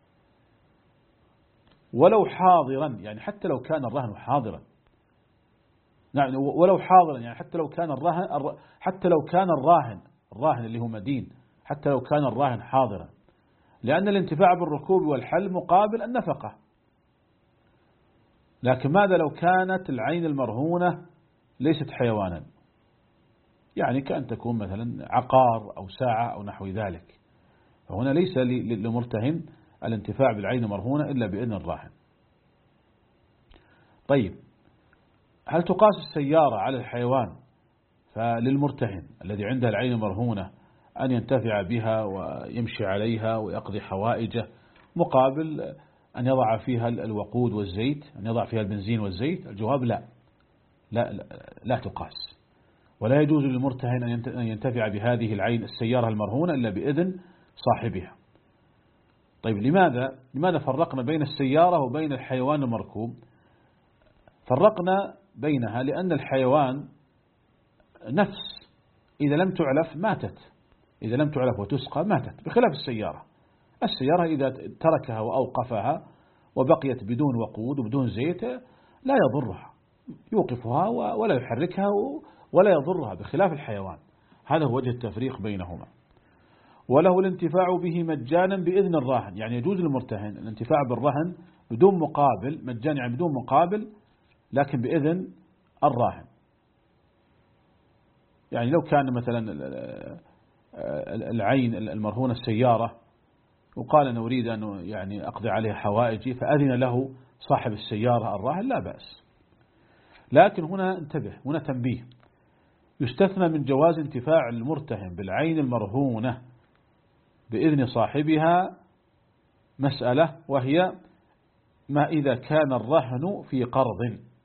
ولو حاضرا، يعني حتى لو كان الرهن حاضرا، يعني ولو حاضرا يعني حتى لو كان الرهن حتى لو كان الراهن الراهن اللي هو مدين، حتى لو كان الراهن حاضرا، لأن الانتفاع بالركوب والحل مقابل النفقة. لكن ماذا لو كانت العين المرهونة ليست حيوانا، يعني كأن تكون مثلا عقار أو ساعة أو نحو ذلك، فهنا ليس للمرتهن الانتفاع بالعين المرهونة إلا بإذن الراهن. طيب، هل تقاس السيارة على الحيوان؟ فللمرتهن الذي عنده العين المرهونة أن ينتفع بها ويمشي عليها ويقضي حوائجه مقابل أن يضع فيها الوقود والزيت، أن يضع فيها البنزين والزيت. الجواب لا لا لا, لا تقاس، ولا يجوز للمرتهن أن ينتفع بهذه العين السيارة المرهونة إلا بإذن صاحبها. طيب، لماذا لماذا فرقنا بين السيارة وبين الحيوان المركوب؟ فرقنا بينها لأن الحيوان نفس إذا لم تعلف ماتت، إذا لم تعلف وتسقى ماتت، بخلاف السيارة. السيارة إذا تركها وأوقفها وبقيت بدون وقود وبدون زيت لا يضرها، يوقفها ولا يحركها ولا يضرها، بخلاف الحيوان. هذا هو وجه التفريق بينهما. وله الانتفاع به مجانا بإذن الراهن، يعني يجوز للمرتهن الانتفاع بالرهن بدون مقابل، مجانا يعني بدون مقابل، لكن بإذن الراهن. يعني لو كان مثلا العين المرهونة السيارة وقال أنا أريد أن يعني أقضي عليها حوائجي، فأذن له صاحب السيارة الراهن، لا بأس. لكن هنا انتبه، هنا تنبيه: يستثنى من جواز انتفاع المرتهن بالعين المرهونة بإذن صاحبها مسألة، وهي ما إذا كان الرهن في قرض.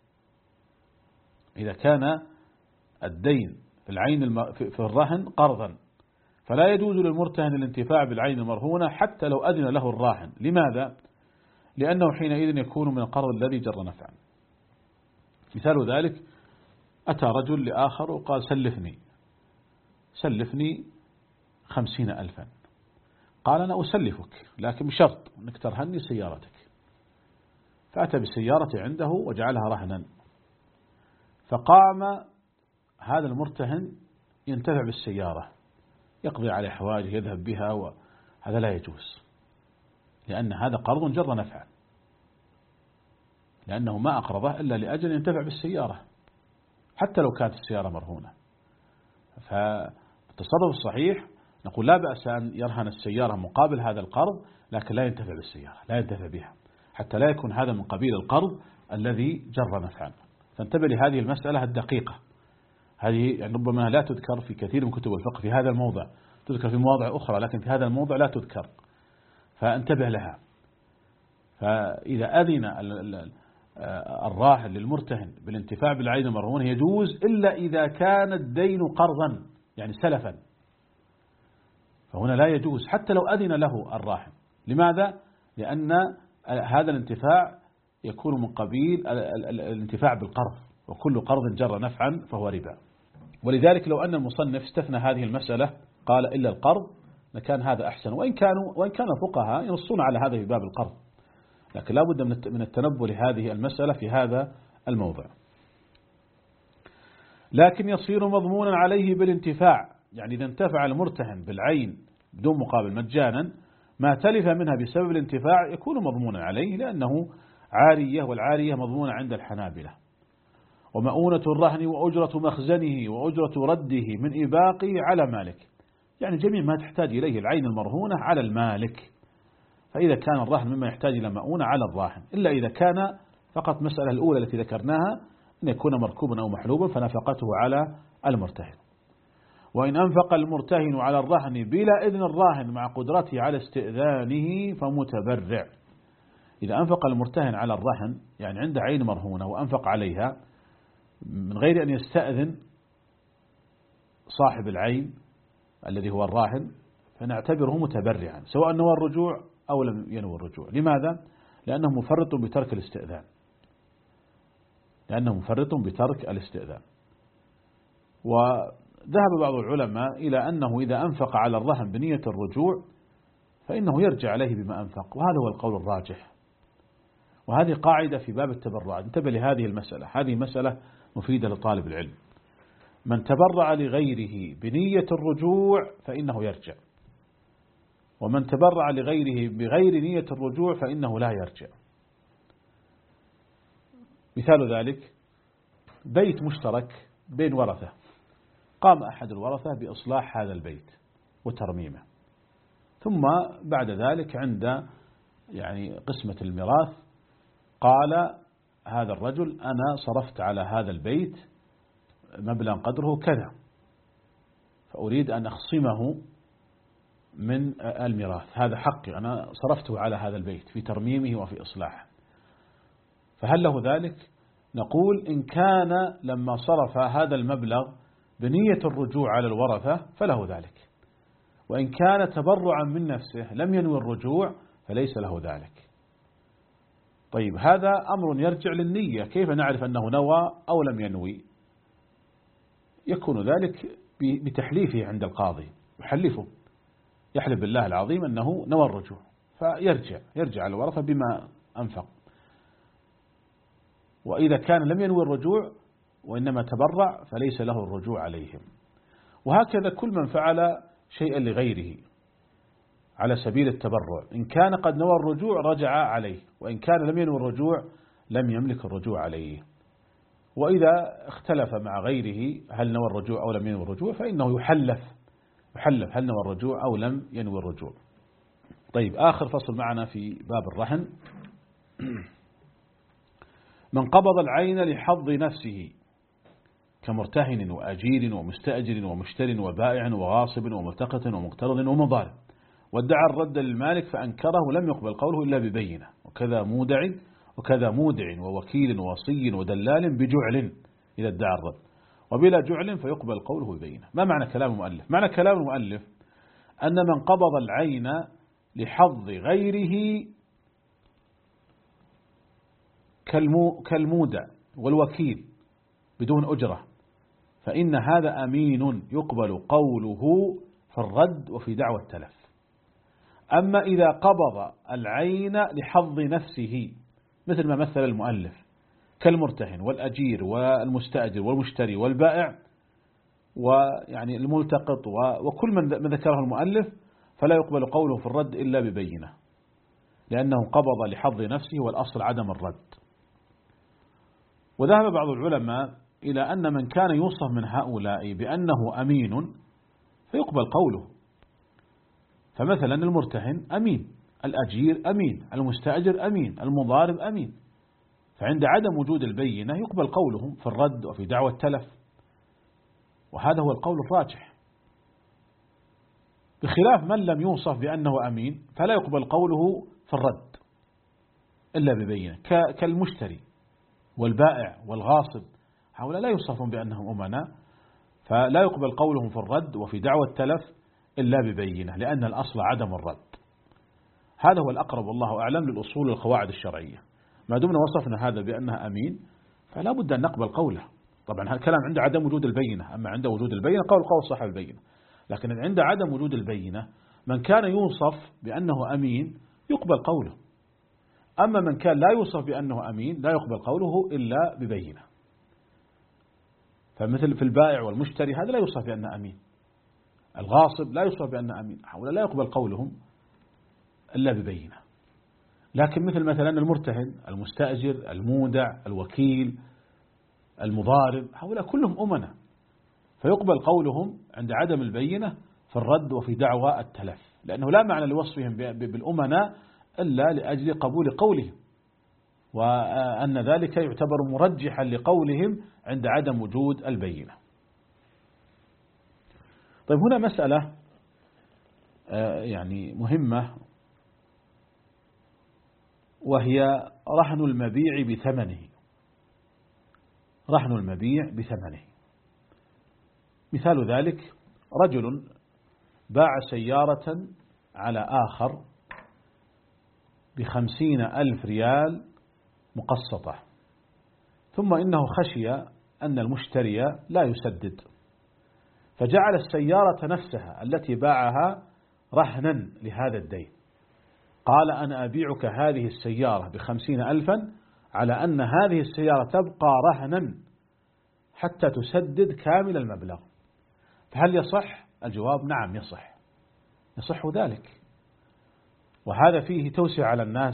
إذا كان الدين في العين في الرهن قرضا، فلا يجوز للمرتهن الانتفاع بالعين المرهونة حتى لو أذن له الراهن. لماذا؟ لأنه حينئذ يكون من القرض الذي جر نفعا. مثال ذلك أتى رجل لآخر وقال سلفني سلفني خمسين ألفا، قال أنا أسلفك لكن بشرط أنك ترهني سيارتك، فأتى بالسيارة عنده وجعلها رهنا، فقام هذا المرتهن ينتفع بالسيارة يقضي على حوائجه يذهب بها، وهذا لا يجوز لأن هذا قرض جر نفعا، لأنه ما أقرضه إلا لأجل ينتفع بالسيارة حتى لو كانت السيارة مرهونة. فالتصرف الصحيح نقول لا بأس أن يرهن السيارة مقابل هذا القرض، لكن لا ينتفع بالسيارة، لا ينتفع بها، حتى لا يكون هذا من قبيل القرض الذي جر نفعا. فانتبه لهذه المسألة الدقيقة، هذه يعني ربما لا تذكر في كثير من كتب الفقه في هذا الموضع، تذكر في مواضع أخرى لكن في هذا الموضع لا تذكر، فانتبه لها. فإذا أذن الراهن للمرتهن بالانتفاع بالعين المرهون يجوز إلا إذا كان الدين قرضا يعني سلفا، فهنا لا يجوز حتى لو أذن له الراهن. لماذا؟ لأن هذا الانتفاع يكون من قبيل الانتفاع بالقرض، وكل قرض جر نفعا فهو ربا. ولذلك لو أن المصنف استثنى هذه المسألة قال إلا القرض لكان هذا أحسن، وإن كانوا وإن كان الفقهاء ينصون على هذا في باب القرض، لكن لا بد من التنبه لهذه المسألة في هذا الموضع. لكن يصير مضمونا عليه بالانتفاع، يعني إذا انتفع المرتهن بالعين بدون مقابل مجانا ما تلف منها بسبب الانتفاع يكون مضمونا عليه، لأنه عارية، والعارية مضمونة عند الحنابلة. ومؤونة الرهن وأجرة مخزنه وأجرة رده من إباقه على مالك، يعني جميع ما تحتاج إليه العين المرهونة على المالك. فإذا كان الرهن مما يحتاج إلى مؤونة على الراهن، إلا إذا كان فقط مسألة الأولى التي ذكرناها أن يكون مركوبا أو محلوبا فنفقته على المرتهن. وإن أنفق المرتهن على الرهن بلا إذن الراهن مع قدرته على استئذانه فمتبرع. إذا أنفق المرتهن على الرهن يعني عنده عين مرهونة وأنفق عليها من غير أن يستأذن صاحب العين الذي هو الراهن فنعتبره متبرعا سواء نوى الرجوع أو لم ينوي الرجوع. لماذا؟ لأنه مفرط بترك الاستئذان لأنه مفرط بترك الاستئذان. وذهب بعض العلماء إلى أنه إذا أنفق على الرهن بنية الرجوع فإنه يرجع عليه بما أنفق، وهذا هو القول الراجح. وهذه قاعدة في باب التبرع، انتبه لهذه المسألة، هذه مسألة مفيدة لطالب العلم. من تبرع لغيره بنية الرجوع فإنه يرجع، ومن تبرع لغيره بغير نية الرجوع فإنه لا يرجع. مثال ذلك بيت مشترك بين ورثة، قام أحد الورثة بإصلاح هذا البيت وترميمه، ثم بعد ذلك عند يعني قسمة الميراث قال هذا الرجل أنا صرفت على هذا البيت مبلغ قدره كذا، فأريد أن أخصمه من الميراث، هذا حقي، أنا صرفته على هذا البيت في ترميمه وفي إصلاحه. فهل له ذلك؟ نقول إن كان لما صرف هذا المبلغ بنية الرجوع على الورثة فله ذلك، وإن كان تبرعا من نفسه لم ينوي الرجوع فليس له ذلك. طيب هذا أمر يرجع للنية، كيف نعرف أنه نوى أو لم ينوي؟ يكون ذلك بتحليفه عند القاضي، يحلفه يحلف بالله العظيم أنه نوى الرجوع فيرجع يرجع على الورثة بما أنفق. وإذا كان لم ينوي الرجوع وإنما تبرع فليس له الرجوع عليهم. وهكذا كل من فعل شيئا لغيره على سبيل التبرع إن كان قد نوى الرجوع رجع عليه، وإن كان لم ينوي الرجوع لم يملك الرجوع عليه. وإذا اختلف مع غيره هل نوى الرجوع أو لم ينوي الرجوع فإنه يحلف يحلف هل نوى الرجوع أو لم ينوي الرجوع. طيب آخر فصل معنا في باب الرهن. من قبض العين لحظ نفسه كمرتهن وأجير ومستأجر ومشتر وبائع وغاصب وملتقط ومقترض ومضارب، وادعى الرد للمالك فأنكره لم يقبل قوله إلا ببينة، وكذا مودع وكذا مودع ووكيل ووصي ودلال بجعل إذا ادعى الرد، وبلا جعل فيقبل قوله ببينة. ما معنى كلام المؤلف؟ معنى كلام المؤلف أن من قبض العين لحظ غيره كالمودع والوكيل بدون أجرة، فإن هذا أمين يقبل قوله في الرد وفي دعوى التلف. أما إذا قبض العين لحظ نفسه مثل ما مثل المؤلف كالمرتهن والأجير والمستأجر والمشتري والبائع ويعني الملتقط وكل من ذكره المؤلف، فلا يقبل قوله في الرد إلا ببينة، لأنه قبض لحظ نفسه والأصل عدم الرد. وذهب بعض العلماء إلى أن من كان يوصف من هؤلاء بأنه أمين فيقبل قوله، فمثلا المرتهن أمين، الأجير أمين، المستأجر أمين، المضارب أمين، فعند عدم وجود البينة يقبل قولهم في الرد وفي دعوى التلف، وهذا هو القول الراجح. بخلاف من لم يوصف بأنه أمين فلا يقبل قوله في الرد إلا ببينة، كالمشتري والبائع والغاصب، هؤلاء لا يوصفون بأنهم أمناء، فلا يقبل قولهم في الرد وفي دعوى التلف إلا ببينة، لأن الأصل عدم الرد. هذا هو الأقرب والله أعلم للأصول والقواعد الشرعية. ما دمنا وصفنا هذا بأنها أمين فلا بد أن نقبل قوله. طبعا هذا الكلام عند عدم وجود البينة، أما عند وجود البينة قول قول صاحب البينة، لكن عند عدم وجود البينة من كان يوصف بأنه أمين يقبل قوله، أما من كان لا يوصف بأنه أمين لا يقبل قوله إلا ببينة. فمثل في البائع والمشتري هذا لا يوصف بأنه أمين، الغاصب لا يوصف بأنه أمين، هؤلاء لا يقبل قولهم إلا ببينة. لكن مثل مثلا المرتهن، المستأجر، المودع، الوكيل، المضارب، هؤلاء كلهم أمنا، فيقبل قولهم عند عدم البينة في الرد وفي دعوى التلف، لأنه لا معنى لوصفهم بالأمنا إلا لأجل قبول قولهم، وأن ذلك يعتبر مرجحا لقولهم عند عدم وجود البينة. طيب هنا مسألة يعني مهمة، وهي رهن المبيع بثمنه. رهن المبيع بثمنه، مثال ذلك رجل باع سيارة على آخر بخمسين ألف ريال مقسطة، ثم إنه خشي أن المشتري لا يسدد، فجعل السيارة نفسها التي باعها رهنا لهذا الدين. قال أنا أبيعك هذه السيارة بخمسين ألفا على أن هذه السيارة تبقى رهنا حتى تسدد كامل المبلغ، فهل يصح؟ الجواب نعم يصح، يصح ذلك، وهذا فيه توسع على الناس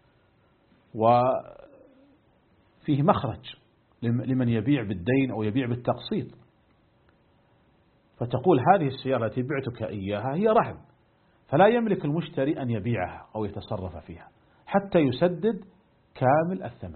وفيه مخرج لمن يبيع بالدين أو يبيع بالتقسيط. فتقول هذه السيارة التي بعتك إياها هي رهن، فلا يملك المشتري أن يبيعها أو يتصرف فيها حتى يسدد كامل الثمن.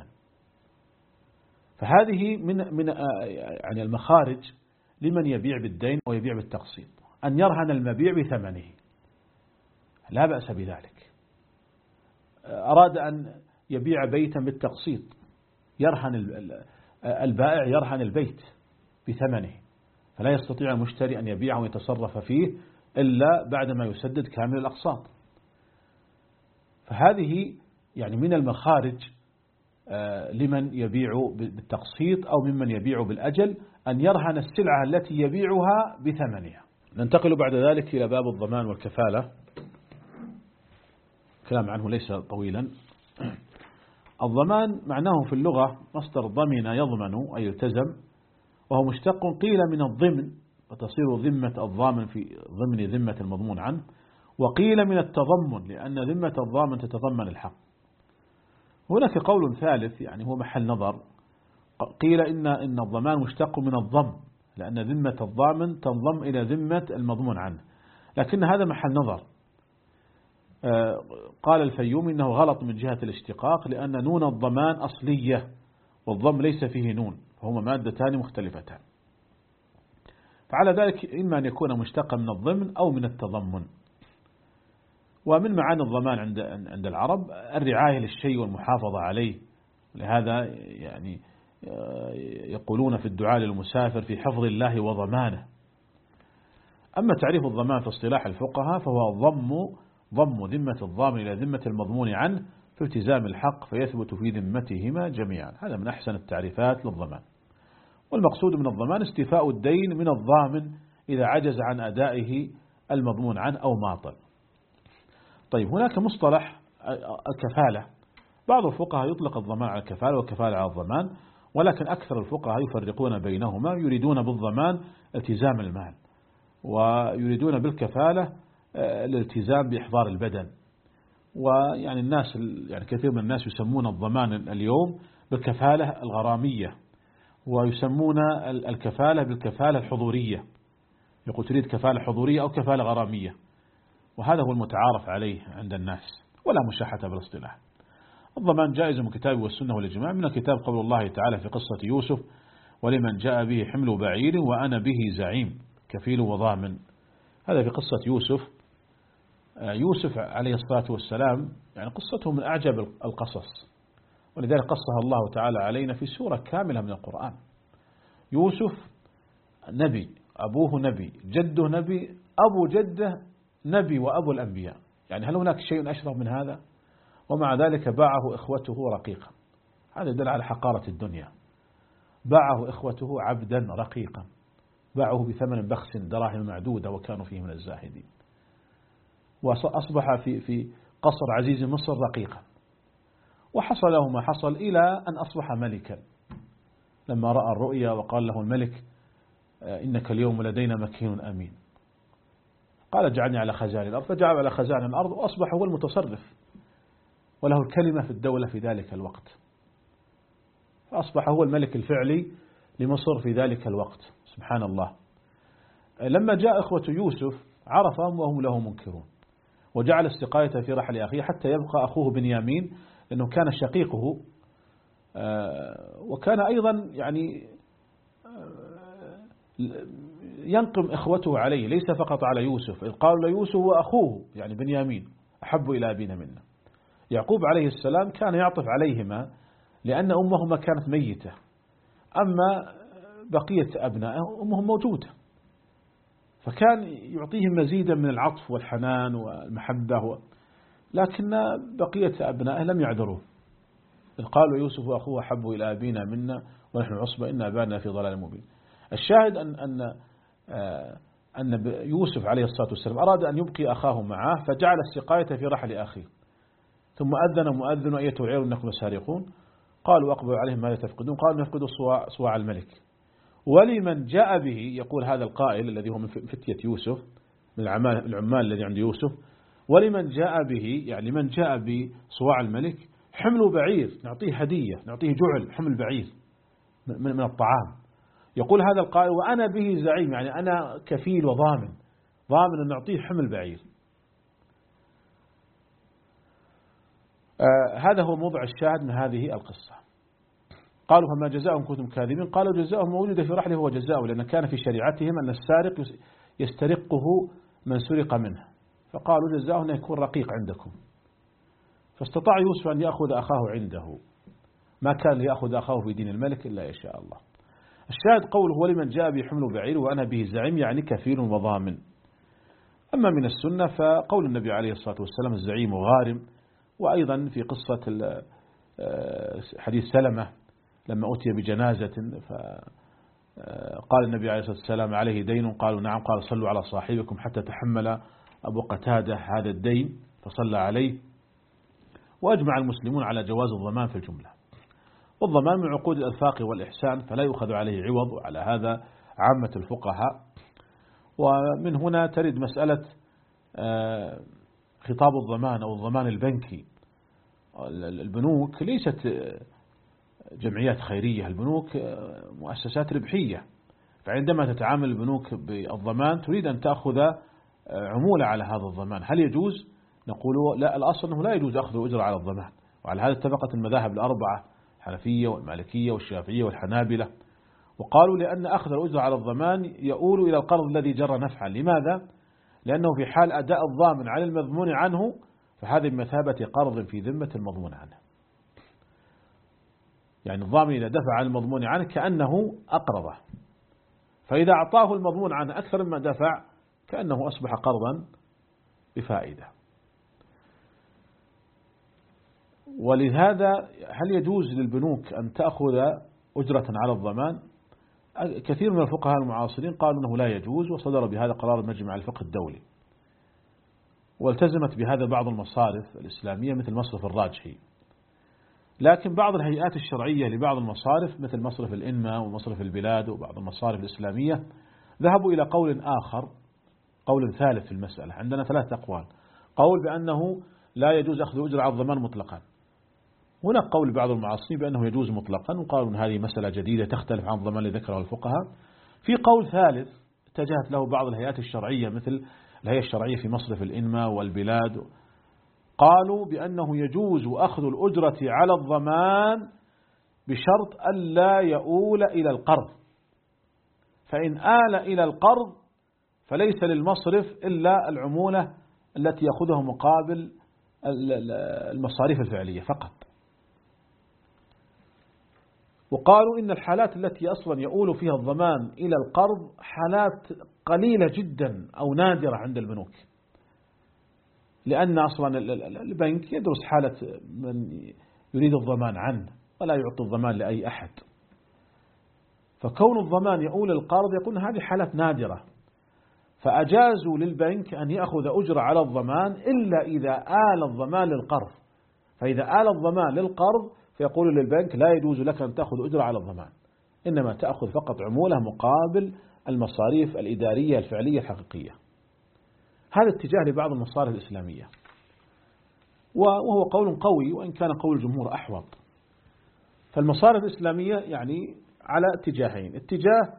فهذه من من يعني المخارج لمن يبيع بالدين أو يبيع بالتقسيط، أن يرهن المبيع بثمنه، لا بأس بذلك. أراد أن يبيع بيتا بالتقسيط، يرهن البائع يرهن البيت بثمنه، فلا يستطيع المشتري أن يبيعه ويتصرف فيه إلا بعدما يسدد كامل الأقساط. فهذه يعني من المخارج لمن يبيع بالتقسيط أو ممن يبيع بالأجل، أن يرهن السلعة التي يبيعها بثمنها. ننتقل بعد ذلك إلى باب الضمان والكفالة، كلام عنه ليس طويلا. الضمان معناه في اللغة مصدر ضمن يضمن أي التزم، وهو مشتق قيل من الضمن وتصير ذمة الضامن في ضمن ذمة المضمون عنه، وقيل من التضمن لأن ذمة الضامن تتضمن الحق. هناك قول ثالث يعني هو محل نظر، قيل إن إن الضمان مشتق من الضم لأن ذمة الضامن تنضم إلى ذمة المضمون عنه، لكن هذا محل نظر. قال الفيوم إنه غلط من جهة الاشتقاق، لأن نون الضمان أصلية والضم ليس فيه نون، فهما مادتان مختلفتان، فعلى ذلك إما أن يكون مشتقا من الضمن أو من التضمن. ومن معاني الضمان عند عند العرب الرعاية للشيء والمحافظة عليه، لهذا يعني يقولون في الدعاء للمسافر في حفظ الله وضمانه. أما تعريف الضمان في اصطلاح الفقهاء فهو ضم ضم ذمة الضامن إلى ذمة المضمون عنه في التزام الحق فيثبت في ذمتهما جميعا. هذا من أحسن التعريفات للضمان. والمقصود من الضمان استيفاء الدين من الضامن إذا عجز عن أدائه المضمون عنه أو ماطل. طيب هناك مصطلح الكفالة. بعض الفقهاء يطلق الضمان على الكفالة والكفالة على الضمان، ولكن أكثر الفقهاء يفرقون بينهما، يريدون بالضمان التزام المال، ويريدون بالكفالة الالتزام بإحضار البدن. ويعني الناس يعني كثير من الناس يسمون الضمان اليوم بالكفالة الغرامية، ويسمون الكفالة بالكفالة الحضورية، يقول تريد كفالة حضورية أو كفالة غرامية، وهذا هو المتعارف عليه عند الناس ولا مشاحة بالاصطلاح. الضمان جائز من الكتاب والسنة والإجماع. من الكتاب قول الله تعالى في قصة يوسف: ولمن جاء به حمل بعير وأنا به زعيم كفيل وضامن. هذا في قصة يوسف. يوسف عليه الصلاة والسلام يعني قصته من أعجب القصص، ولذلك قصها الله تعالى علينا في سورة كاملة من القرآن. يوسف نبي، أبوه نبي، جده نبي، أبو جده نبي وأبو الأنبياء، يعني هل هناك شيء أشرف من هذا؟ ومع ذلك باعه إخوته رقيقا. هذا يدل على حقارة الدنيا. باعه إخوته عبدا رقيقا، باعه بثمن بخس دراهم معدودة وكانوا فيه من الزاهدين، وأصبح في في قصر عزيز مصر رقيقا. وحصل له ما حصل إلى أن أصبح ملكا، لما رأى الرؤيا وقال له الملك: إنك اليوم لدينا مكين أمين. قال: اجعلني على خزائن الأرض. فجعل على خزائن الأرض وأصبح هو المتصرف وله الكلمة في الدولة في ذلك الوقت، فأصبح هو الملك الفعلي لمصر في ذلك الوقت. سبحان الله. لما جاء إخوة يوسف عرفهم وهم له منكرون، وجعل السقاية في رحل أخيه حتى يبقى أخوه بنيامين، لأنه كان شقيقه، وكان أيضا يعني ينقم إخوته عليه، ليس فقط على يوسف، إذ قالوا ليوسف وأخوه يعني بنيامين أحب إلى أبينا منا. يعقوب عليه السلام كان يعطف عليهما لأن أمهما كانت ميتة، أما بقية أبنائه أمهم موجودة، فكان يعطيهم مزيدا من العطف والحنان والمحبة، لكن بقية أبنائه لم يعذروه، إذ قالوا يوسف وأخوه أحب إلى أبينا منا ونحن عصبة إن أبانا في ضلال مبين. الشاهد أن أن أن يوسف عليه الصلاة والسلام أراد أن يبقي أخاه معه، فجعل السقاية في رحل أخيه، ثم أذن مؤذن: أيتها العير إنكم سارقون. قالوا: أقبلوا عليهم ماذا تفقدون؟ قالوا: نفقد صواع, صواع الملك. ولمن جاء به، يقول هذا القائل الذي هو من فتية يوسف، من العمال الذي عند يوسف: ولمن جاء به يعني من جاء بصواع الملك حمل بعير، نعطيه هدية، نعطيه جعل حمل بعير من, من الطعام. يقول هذا القائل: وأنا به زعيم، يعني أنا كفيل وضامن، ضامن أن نعطيه حمل بعير. آه هذا هو موضع الشاهد من هذه القصة. قالوا: فما جزاؤهم كنتم كاذبين؟ قالوا: جزاؤهم موجود في رحله هو جزاؤه، لأن كان في شريعتهم أن السارق يسترقه من سرق منه، فقالوا جزاؤه أن يكون رقيق عندكم. فاستطاع يوسف أن يأخذ أخاه عنده، ما كان ليأخذ أخاه في دين الملك إلا يشاء الله. الشاهد قوله: ولمن جاء بحمل بعير وأنا به زعيم، يعني كفيل وضامن. أما من السنة فقول النبي عليه الصلاة والسلام: الزعيم غارم. وأيضا في قصة حديث سلمة لما أتي بجنازة فقال النبي عليه الصلاة والسلام: عليه دين؟ قالوا: نعم. قال: صلوا على صاحبكم حتى تحمل أبو قتادة هذا الدين فصلى عليه. وأجمع المسلمون على جواز الضمان في الجملة، والضمان من عقود الألفاق والإحسان فلا يؤخذ عليه عوض، وعلى هذا عامة الفقهاء. ومن هنا ترد مسألة خطاب الضمان أو الضمان البنكي. البنوك ليست جمعيات خيرية، البنوك مؤسسات ربحية، فعندما تتعامل البنوك بالضمان تريد أن تأخذ عمولة على هذا الضمان. هل يجوز؟ نقول لا، الأصل أنه لا يجوز أخذ أجرة على الضمان، وعلى هذا اتفقت المذاهب الأربعة: الحنفية والمالكية والشافعية والحنابلة. وقالوا لأن أخذ الأجرة على الضمان يؤول إلى القرض الذي جر نفعا. لماذا؟ لأنه في حال أداء الضامن على المضمون عنه فهذه بمثابة قرض في ذمة المضمون عنه، يعني الضامن إذا دفع عن المضمون عنه كأنه أقرضه، فإذا أعطاه المضمون عنه أكثر مما دفع كأنه أصبح قرضا بفائدة. ولهذا هل يجوز للبنوك أن تأخذ أجرة على الضمان؟ كثير من الفقهاء المعاصرين قالوا أنه لا يجوز، وصدر بهذا قرار مجمع الفقه الدولي، والتزمت بهذا بعض المصارف الإسلامية مثل مصرف الراجحي. لكن بعض الهيئات الشرعية لبعض المصارف مثل مصرف الإنماء ومصرف البلاد وبعض المصارف الإسلامية ذهبوا إلى قول آخر، قول ثالث في المسألة. عندنا ثلاث أقوال: قول بأنه لا يجوز أخذ أجرة على الضمان مطلقا، هناك قول بعض المعاصرين بأنه يجوز مطلقا، وقالوا أن هذه مسألة جديدة تختلف عن الضمان الذي ذكره الفقهاء. في قول ثالث اتجهت له بعض الهيئات الشرعية مثل الهيئة الشرعية في مصرف الإنماء والبلاد، قالوا بأنه يجوز أخذ الأجرة على الضمان بشرط ألا يؤول إلى القرض، فإن آل إلى القرض فليس للمصرف إلا العمولة التي يأخذها مقابل المصاريف الفعلية فقط. وقالوا إن الحالات التي أصلا يؤول فيها الضمان إلى القرض حالات قليلة جدا أو نادرة عند البنوك، لأن أصلا البنك يدرس حالة من يريد الضمان عنه ولا يعطي الضمان لأي أحد، فكون الضمان يؤول القرض يقول هذه حالات نادرة، فأجازوا للبنك أن يأخذ أجرة على الضمان إلا إذا آل الضمان للقرض. فإذا آل الضمان للقرض فيقول للبنك لا يجوز لك أن تأخذ أجرة على الضمان، إنما تأخذ فقط عمولة مقابل المصاريف الإدارية الفعلية الحقيقية. هذا اتجاه لبعض المصارف الإسلامية، وهو قول قوي وإن كان قول الجمهور أحوط. فالمصارف الإسلامية يعني على اتجاهين: اتجاه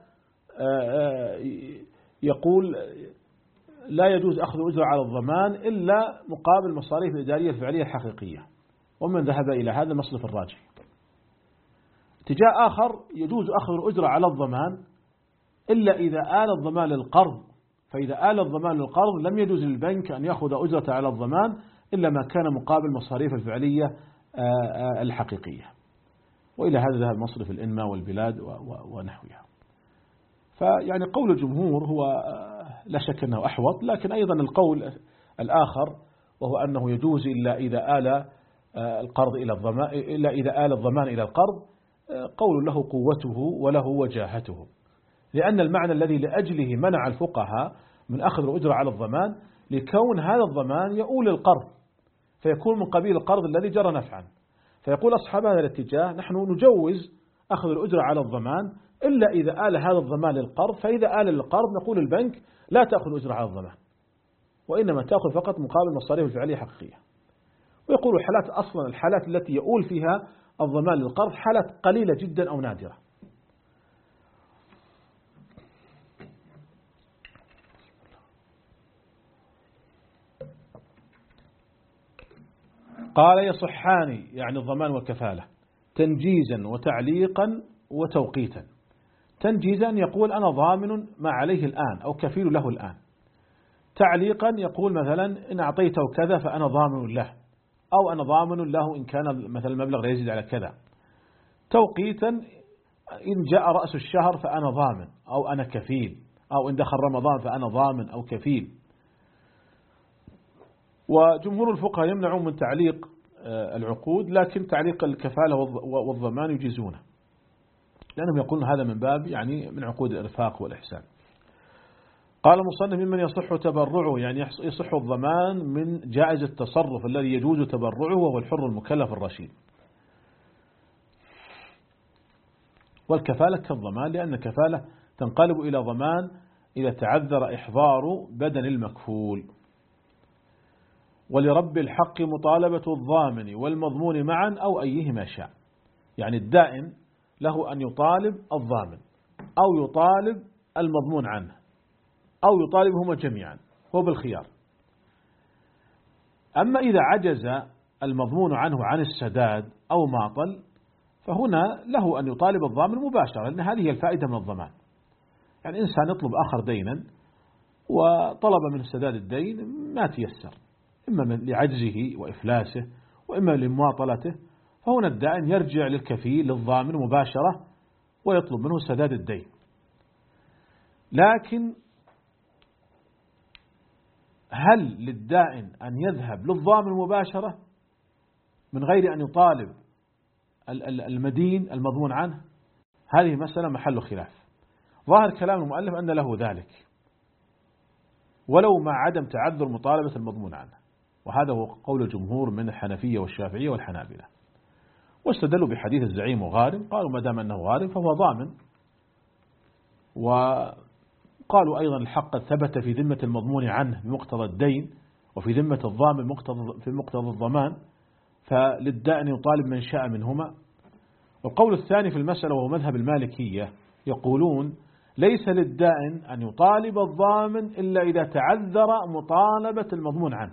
يقول لا يجوز أخذ أجرة على الضمان إلا مقابل المصاريف الإدارية الفعلية الحقيقية، ومن ذهب إلى هذا المصرف الراجحي. اتجاه آخر يجوز أخذ الأجرة على الضمان إلا إذا آل الضمان للقرض، فإذا آل الضمان للقرض لم يجوز للبنك أن يأخذ أجرة على الضمان إلا ما كان مقابل مصاريف الفعلية الحقيقية. وإلى هذا ذهب مصرف الإنماء والبلاد ونحوها. فيعني قول الجمهور هو لا شك أنه أحوط، لكن أيضا القول الآخر وهو أنه يجوز إلا إذا آل القرض إلى الضمان إلا إذا آل الضمان إلى القرض قول له قوته وله وجاهته، لأن المعنى الذي لأجله منع الفقهاء من أخذ الأجرة على الضمان لكون هذا الضمان يؤول القرض، فيكون من قبيل القرض الذي جرى نفعا. فيقول أصحاب هذا الاتجاه نحن نجوز أخذ الأجرة على الضمان إلا إذا آل هذا الضمان للقرض، فإذا آل للقرض نقول البنك لا تأخذ أجرة على الضمان، وإنما تأخذ فقط مقابل مصاريف الفعلية الحقيقية. ويقول الحالات أصلا الحالات التي يؤول فيها الضمان للقرض حالات قليلة جدا أو نادرة. قال يصحان يعني الضمان والكفالة تنجيزا وتعليقا وتوقيتا. تنجيزا يقول أنا ضامن ما عليه الآن أو كفيل له الآن. تعليقا يقول مثلا إن أعطيته كذا فأنا ضامن له، أو أنا ضامن له إن كان مثلا المبلغ لا يزيد على كذا. توقيتا إن جاء رأس الشهر فأنا ضامن أو أنا كفيل، أو إن دخل رمضان فأنا ضامن أو كفيل. وجمهور الفقهاء يمنعون من تعليق العقود، لكن تعليق الكفالة والضمان يجيزونه، لأنهم يقولون هذا من باب يعني من عقود الإرفاق والإحسان. قال المصنف ممن يصح تبرعه، يعني يصح الضمان من جائز التصرف الذي يجوز تبرعه، وهو الحر المكلف الرشيد. والكفالة كالضمان، لأن الكفالة تنقلب إلى ضمان إذا تعذر إحضار بدن المكفول. ولرب الحق مطالبة الضامن والمضمون معا أو أيهما شاء، يعني الدائن له أن يطالب الضامن أو يطالب المضمون عنه أو يطالبهما جميعا، هو بالخيار. أما إذا عجز المضمون عنه عن السداد أو ماطل فهنا له أن يطالب الضامن مباشرة، لأن هذه هي الفائدة من الضمان. يعني إنسان يطلب آخر دينا وطلب من سداد الدين ما تيسر، إما لعجزه وإفلاسه وإما لمواطلته، فهنا الدائن يرجع للكفيل للضامن مباشرة ويطلب منه سداد الدين. لكن هل للدائن أن يذهب للضامن مباشرة من غير أن يطالب المدين المضمون عنه، هذه مسألة محل خلاف. ظاهر كلام المؤلف أن له ذلك ولو مع عدم تعذر مطالبة المضمون عنه، وهذا هو قول الجمهور من الحنفية والشافعية والحنابلة. واستدلوا بحديث الزعيم وغارم، قالوا ما دام أنه غارم فهو ضامن، وقالوا أيضا الحق ثبت في ذمة المضمون عنه بمقتضى الدين، وفي ذمة الضامن في مقتضى الضمان، فللداء أن يطالب من شاء منهما. والقول الثاني في المسألة وهو مذهب المالكية، يقولون ليس للدائن أن يطالب الضامن إلا إذا تعذر مطالبة المضمون عنه،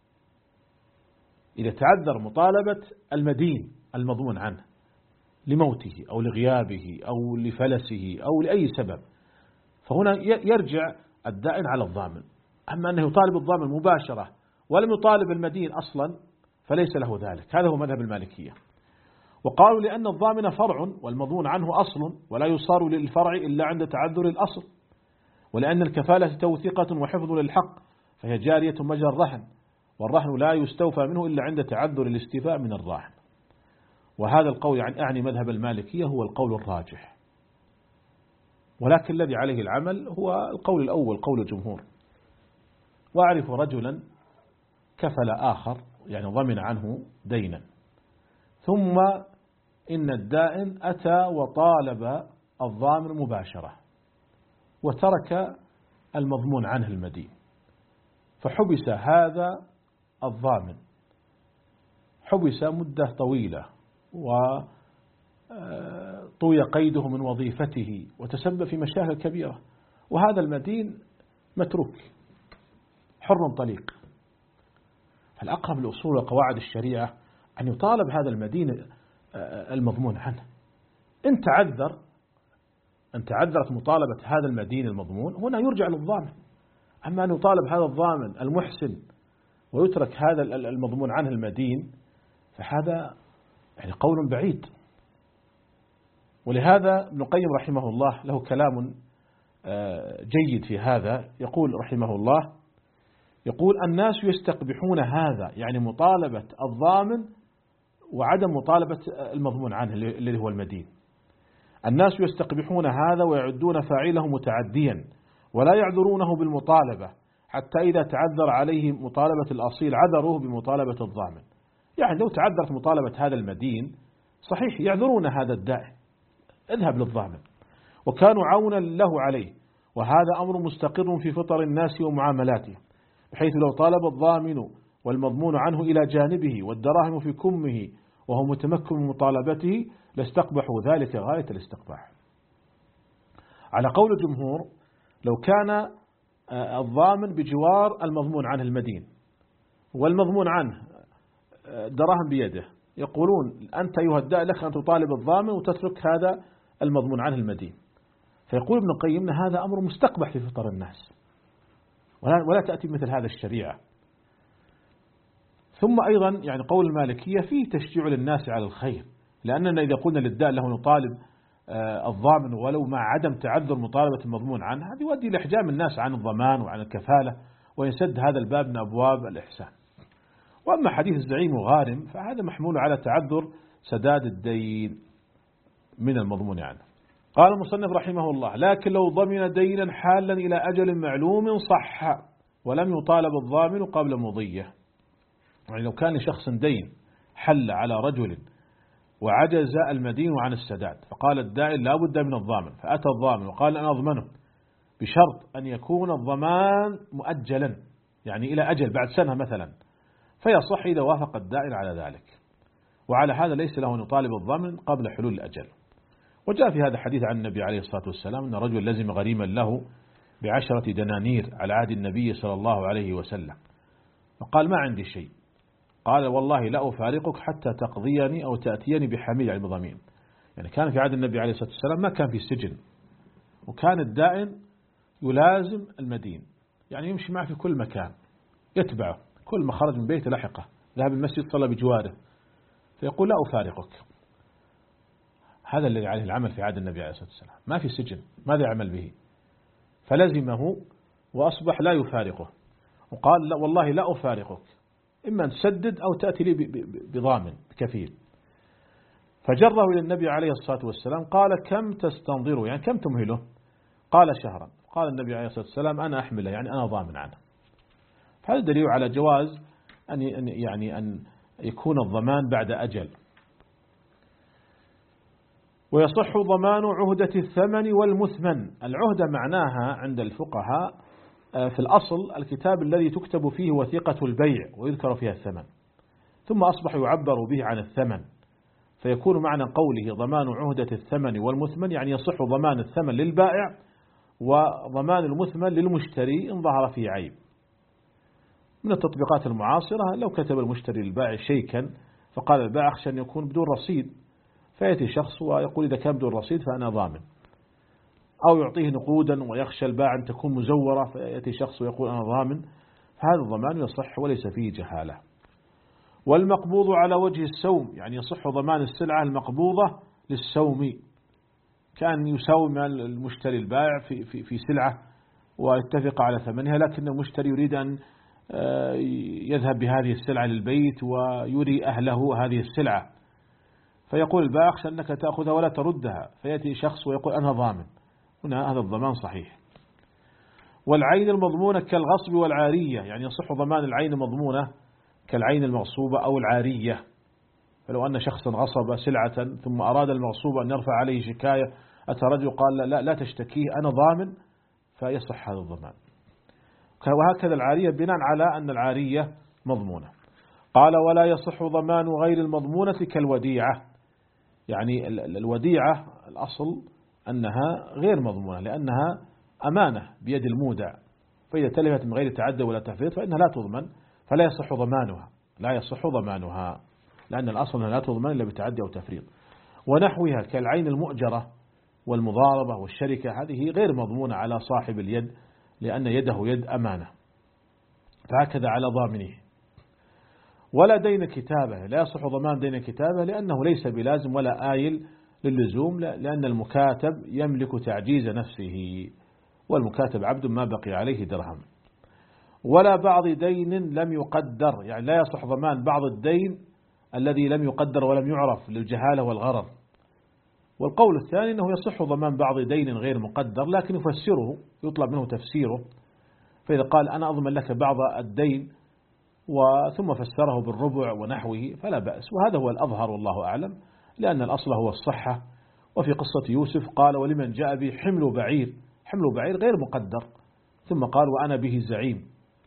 إذا تعذر مطالبة المدين المضمون عنه لموته أو لغيابه أو لفلسه أو لأي سبب، فهنا يرجع الدائن على الضامن. أما أنه يطالب الضامن مباشرة ولم يطالب المدين أصلا فليس له ذلك. هذا هو مذهب المالكية. وقالوا لأن الضامن فرع والمضمون عنه أصل، ولا يصار للفرع إلا عند تعذر الأصل، ولأن الكفالة توثيقة وحفظ للحق فهي جارية مجرى الرهن، والرهن لا يستوفى منه إلا عند تعذر الاستيفاء من الراهن. وهذا القول يعني أعني مذهب المالكية هو القول الراجح، ولكن الذي عليه العمل هو القول الأول قول الجمهور. وأعرف رجلا كفل آخر يعني ضمن عنه دينا، ثم إن الدائن أتى وطالب الضامن مباشرة وترك المضمون عنه المدين، فحبس هذا الضامن، حبس مدة طويلة وطوي قيده من وظيفته وتسبب في مشاكل كبيرة، وهذا المدين متروك حر طليق. فالأقرب لأصول وقواعد الشريعة أن يطالب هذا المدين المضمون عنه. إن تعذر أن تعذرت مطالبة هذا المدين المضمون هنا يرجع للضامن. أما أن يطالب هذا الضامن المحسن ويترك هذا المضمون عنه المدين فهذا يعني قول بعيد. ولهذا ابن القيم رحمه الله له كلام جيد في هذا، يقول رحمه الله، يقول الناس يستقبحون هذا يعني مطالبة الضامن وعدم مطالبة المضمون عنه اللي هو المدين. الناس يستقبحون هذا ويعدون فاعله متعديا ولا يعذرونه بالمطالبة، حتى إذا تعذر عليه مطالبة الأصيل عذروه بمطالبة الضامن. يعني لو تعذرت مطالبة هذا المدين صحيح يعذرون هذا الدائن، اذهب للضامن، وكانوا عونا له عليه. وهذا أمر مستقر في فطر الناس ومعاملاته، بحيث لو طالب الضامن والمضمون عنه إلى جانبه والدراهم في كمه وهو متمكن من مطالبته لاستقبحوا ذلك غاية الاستقباح. على قول الجمهور لو كان الضامن بجوار المضمون عنه المدين والمضمون عنه دراهم بيده، يقولون أنت أيها الداء لك أن تطالب الضامن وتترك هذا المضمون عنه المدين. فيقول ابن القيم هذا أمر مستقبح في فطر الناس ولا, ولا تأتي مثل هذا الشريعة. ثم أيضا يعني قول المالكية فيه تشجيع للناس على الخير، لأننا إذا قلنا للداء له نطالب الضامن ولو مع عدم تعذر مطالبة المضمون عنه، هذا يؤدي لإحجام الناس عن الضمان وعن الكفالة ويسد هذا الباب من أبواب الإحسان. وأما حديث الزعيم وغارم فهذا محمول على تعذر سداد الدين من المضمون عنه. قال المصنف رحمه الله لكن لو ضمن دينا حالا إلى أجل معلوم صح ولم يطالب الضامن قبل مضيه. يعني لو كان لشخص دين حل على رجل وعجز المدين عن السداد، فقال الدائن لا بد من الضامن، فأتى الضامن وقال أنا أضمنه بشرط أن يكون الضمان مؤجلا يعني إلى أجل بعد سنة مثلا، فيصح إذا وافق الدائن على ذلك. وعلى هذا ليس له أن يطالب الضامن قبل حلول الأجل. وجاء في هذا الحديث عن النبي عليه الصلاة والسلام أن رجل لزم غريما له بعشرة دنانير على عهد النبي صلى الله عليه وسلم، فقال ما عندي شيء، قال والله لا أفارقك حتى تقضيني أو تأتيني بحميل على المضامين. يعني كان في عهد النبي عليه الصلاة والسلام ما كان في سجن، وكان الدائن يلازم المدين، يعني يمشي معه في كل مكان، يتبعه كل ما خرج من بيته لحقه، ذهب المسجد صلى بجواره، فيقول لا أفارقك. هذا الذي عليه العمل في عهد النبي عليه الصلاة والسلام، ما في سجن، ماذا يعمل به؟ فلزمه وأصبح لا يفارقه، وقال لا والله لا أفارقك إما أن تسدد أو تأتي لي بضامن كفيل. فجره إلى النبي عليه الصلاة والسلام قال كم تستنظره يعني كم تمهله؟ قال شهرا. قال النبي عليه الصلاة والسلام أنا أحمله يعني أنا ضامن عنه. فهذا دليل على جواز أن يعني أن يكون الضمان بعد أجل. ويصح ضمان عهدة الثمن والمثمن. العهدة معناها عند الفقهاء في الأصل الكتاب الذي تكتب فيه وثيقة البيع ويذكر فيها الثمن، ثم أصبح يعبر به عن الثمن، فيكون معنى قوله ضمان عهدة الثمن والمثمن يعني يصح ضمان الثمن للبائع وضمان المثمن للمشتري إن ظهر فيه عيب. من التطبيقات المعاصرة لو كتب المشتري للبائع شيكا فقال البائع أخشى أن يكون بدون رصيد، فيأتي شخص ويقول إذا كان بدون رصيد فأنا ضامن، أو يعطيه نقودا ويخشى البائع أن تكون مزورة فيأتي شخص ويقول أنا ضامن، فهذا الضمان يصح وليس فيه جهالة. والمقبوض على وجه السوم يعني يصح ضمان السلعة المقبوضة للسوم، كان يساوم المشتري البائع في, في, في سلعة ويتفق على ثمنها، لكن المشتري يريد أن يذهب بهذه السلعة للبيت ويري أهله هذه السلعة، فيقول البائع أخشى أنك تأخذها ولا تردها، فيأتي شخص ويقول أنا ضامن، هنا هذا الضمان صحيح. والعين المضمونة كالغصب والعارية يعني يصح ضمان العين المضمونة كالعين المغصوبة أو العارية، فلو أن شخصا غصب سلعة ثم أراد المغصوب أن يرفع عليه شكاية أتى رجل قال لا لا تشتكيه أنا ضامن، فيصح هذا الضمان. وهكذا العارية بناء على أن العارية مضمونة. قال ولا يصح ضمان غير المضمونة كالوديعة، يعني الوديعة الأصل أنها غير مضمونة لأنها أمانة بيد المودع، فإذا تلفت من غير تعدي ولا تفريط فإنها لا تضمن، فلا يصح ضمانها لا يصح ضمانها لأن الأصل أنها لا تضمن إلا بتعدي أو تفريط. ونحوها كالعين المؤجرة والمضاربة والشركة هذه غير مضمونة على صاحب اليد لأن يده يد أمانة، فهكذا على ضامنه. ولا دين كتابة لا يصح ضمان دين كتابة لأنه ليس بلازم ولا آيل للزوم، لأن المكاتب يملك تعجيز نفسه والمكاتب عبد ما بقي عليه درهم. ولا بعض دين لم يقدر يعني لا يصح ضمان بعض الدين الذي لم يقدر ولم يعرف للجهالة والغرر. والقول الثاني أنه يصح ضمان بعض دين غير مقدر لكن يفسره يطلب منه تفسيره، فإذا قال أنا أضمن لك بعض الدين وثم فسره بالربع ونحوه فلا بأس، وهذا هو الأظهر والله أعلم لأن الأصل هو الصحة. وفي قصة يوسف قال ولمن جاء به حمل بعير، حمل بعير غير مقدر، ثم قال وأنا به زعيم.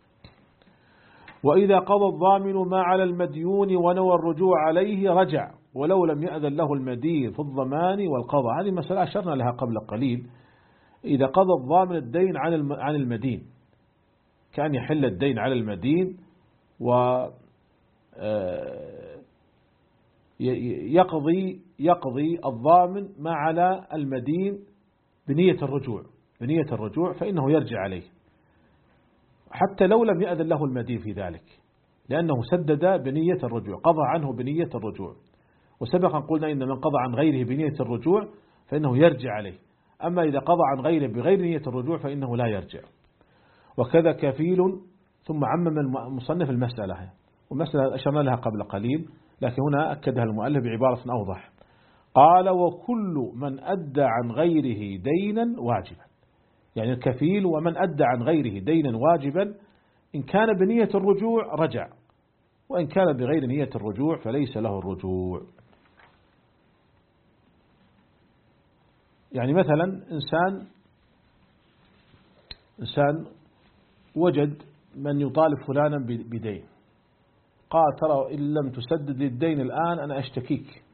وإذا قضى الضامن ما على المديون ونوى الرجوع عليه رجع ولو لم يأذن له المدين في الضمان والقضاء. هذه مسألة أشرنا لها قبل قليل. إذا قضى الضامن الدين عن المدين كان يحل الدين على المدين و يقضي يقضي الضامن ما على المدين بنية الرجوع بنية الرجوع فإنه يرجع عليه حتى لو لم يأذن له المدين في ذلك، لأنه سدد بنية الرجوع قضى عنه بنية الرجوع. وسبقا قلنا إن من قضى عن غيره بنية الرجوع فإنه يرجع عليه، أما إذا قضى عن غيره بغير نية الرجوع فإنه لا يرجع. وكذا كفيل. ثم عمم المصنف المسألة، ومسألة أشرنا لها قبل قليل لكن هنا أكدها المؤلف بعبارة أوضح. قال وكل من أدى عن غيره دينا واجبا، يعني الكفيل ومن أدى عن غيره دينا واجبا إن كان بنية الرجوع رجع، وإن كان بغير نية الرجوع فليس له الرجوع. يعني مثلا إنسان إنسان وجد من يطالب فلانا بدين، قال ترى إن لم تسدد الدين الآن أنا أشتكيك.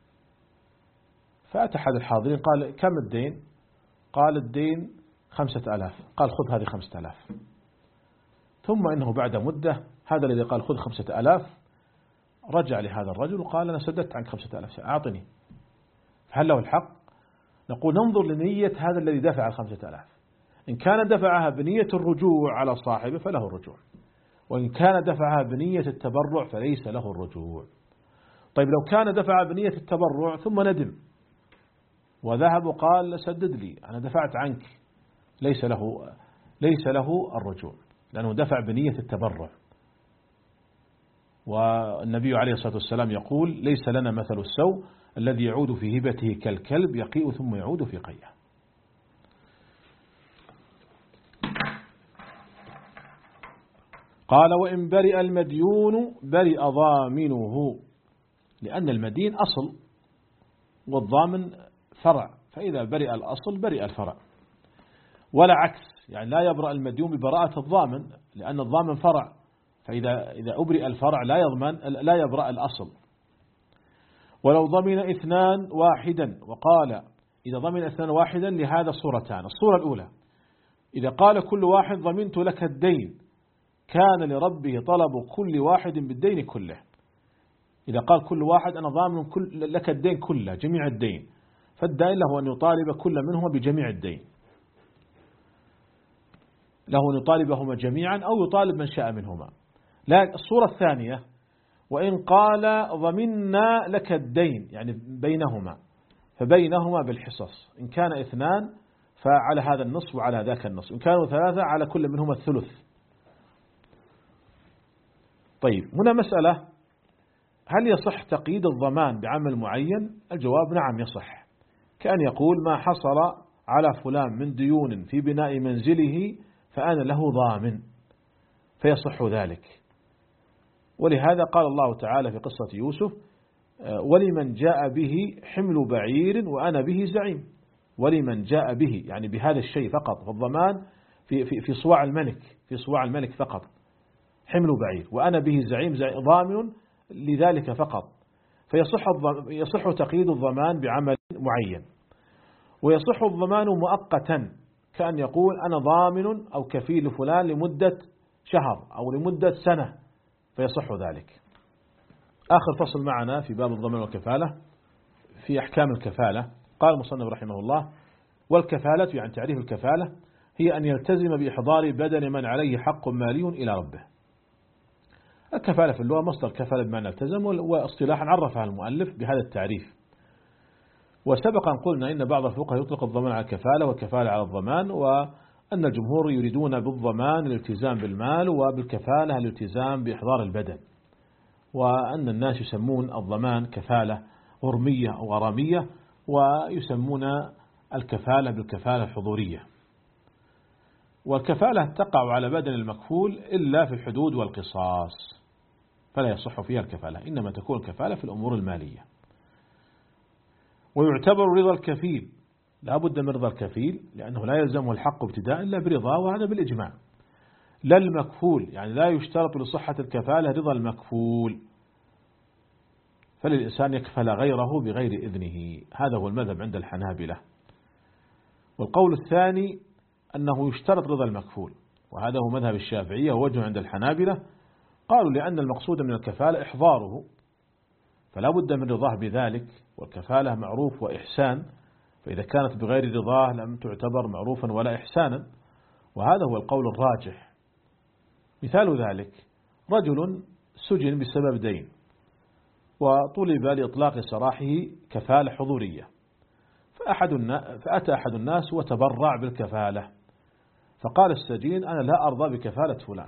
فأتى أحد الحاضرين قال كم الدين؟ قال الدين خمسة آلاف. قال خذ هذه خمسة آلاف. ثم إنه بعد مدة هذا الذي قال خذ خمسة آلاف رجع لهذا الرجل وقال أنا سددت عنك خمسة آلاف أعطني، فهل له الحق؟ نقول ننظر لنية هذا الذي دفع الخمسة آلاف، إن كان دفعها بنية الرجوع على صاحبه فله الرجوع، وإن كان دفعها بنية التبرع فليس له الرجوع. طيب لو كان دفع بنية التبرع ثم ندم وذهب وقال سدد لي أنا دفعت عنك، ليس له ليس له الرجوع لأنه دفع بنية التبرع. والنبي عليه الصلاة والسلام يقول ليس لنا مثل السوء الذي يعود في هبته كالكلب يقيء ثم يعود في قيء. قال وإن برئ المديون برئ ضامنه، لأن المدين أصل والضامن فرع، فإذا برئ الأصل برئ الفرع، ولا عكس، يعني لا يبرأ المديون ببراءة الضامن لأن الضامن فرع، فإذا إذا أبرئ الفرع لا يضمن لا يبرأ الأصل. ولو ضمن اثنان واحدا، وقال إذا ضمن اثنان واحدا لهذا صورتان. الصورة الأولى إذا قال كل واحد ضمنت لك الدين كان لربه طلب كل واحد بالدين كله. إذا قال كل واحد أنا ضامن كل لك الدين كله جميع الدين، فالدين له أن يطالب كل منهما بجميع الدين، له أن يطالبهما جميعا أو يطالب من شاء منهما. لا، الصورة الثانية وإن قال ضمنا لك الدين يعني بينهما، فبينهما بالحصص، إن كان اثنان فعلى هذا النصف وعلى ذاك النصف، إن كانوا ثلاثة على كل منهما الثلث. طيب هنا مسألة، هل يصح تقييد الضمان بعمل معين؟ الجواب نعم يصح، كأن يقول ما حصل على فلان من ديون في بناء منزله فأنا له ضامن، فيصح ذلك. ولهذا قال الله تعالى في قصة يوسف ولمن جاء به حمل بعير وأنا به زعيم. ولمن جاء به يعني بهذا الشيء فقط، فالضمان في, في, في صواع الملك في صواع الملك فقط، حمل بعير وأنا به زعيم ضامن لذلك فقط، فيصح يصح تقييد الضمان بعمل معين. ويصح الضمان مؤقتا، كأن يقول أنا ضامن أو كفيل فلان لمدة شهر أو لمدة سنة، فيصح ذلك. آخر فصل معنا في باب الضمان والكفالة في أحكام الكفالة. قال المصنف رحمه الله والكفالة يعني تعريف الكفالة هي أن يلتزم بإحضار بدن من عليه حق مالي إلى ربه. الكفالة في اللغة مصدر كفل بمعنى التزم، واصطلاحا عرفها المؤلف بهذا التعريف. وسبقا قلنا إن بعض الفقهاء يطلق الضمان على الكفالة والكفالة على الضمان، وأن الجمهور يريدون بالضمان الالتزام بالمال وبالكفالة الالتزام بإحضار البدن، وأن الناس يسمون الضمان كفالة غرمية أو غرامية، ويسمون الكفالة بالكفالة الحضورية. والكفالة تقع على بدن المكفول إلا في الحدود والقصاص، فلا يصح فيها الكفالة، إنما تكون الكفالة في الأمور المالية. ويعتبر رضا الكفيل، لا بد من رضا الكفيل لأنه لا يلزمه الحق ابتداء إلا برضا، وهذا بالإجماع. لا المكفول، يعني لا يشترط لصحة الكفالة رضا المكفول، فللإنسان يكفل غيره بغير إذنه، هذا هو المذهب عند الحنابلة. والقول الثاني أنه يشترط رضا المكفول، وهذا هو مذهب الشافعية ووجه عند الحنابلة. قالوا لأن المقصود من الكفالة إحضاره، فلا بد من رضاه بذلك، والكفالة معروف وإحسان، فإذا كانت بغير رضاه لم تعتبر معروفا ولا إحسانا، وهذا هو القول الراجح. مثال ذلك رجل سجن بسبب دين وطلب لإطلاق سراحه كفالة حضورية، فأحد فأتى أحد الناس وتبرع بالكفالة، فقال السجين أنا لا أرضى بكفالة فلان،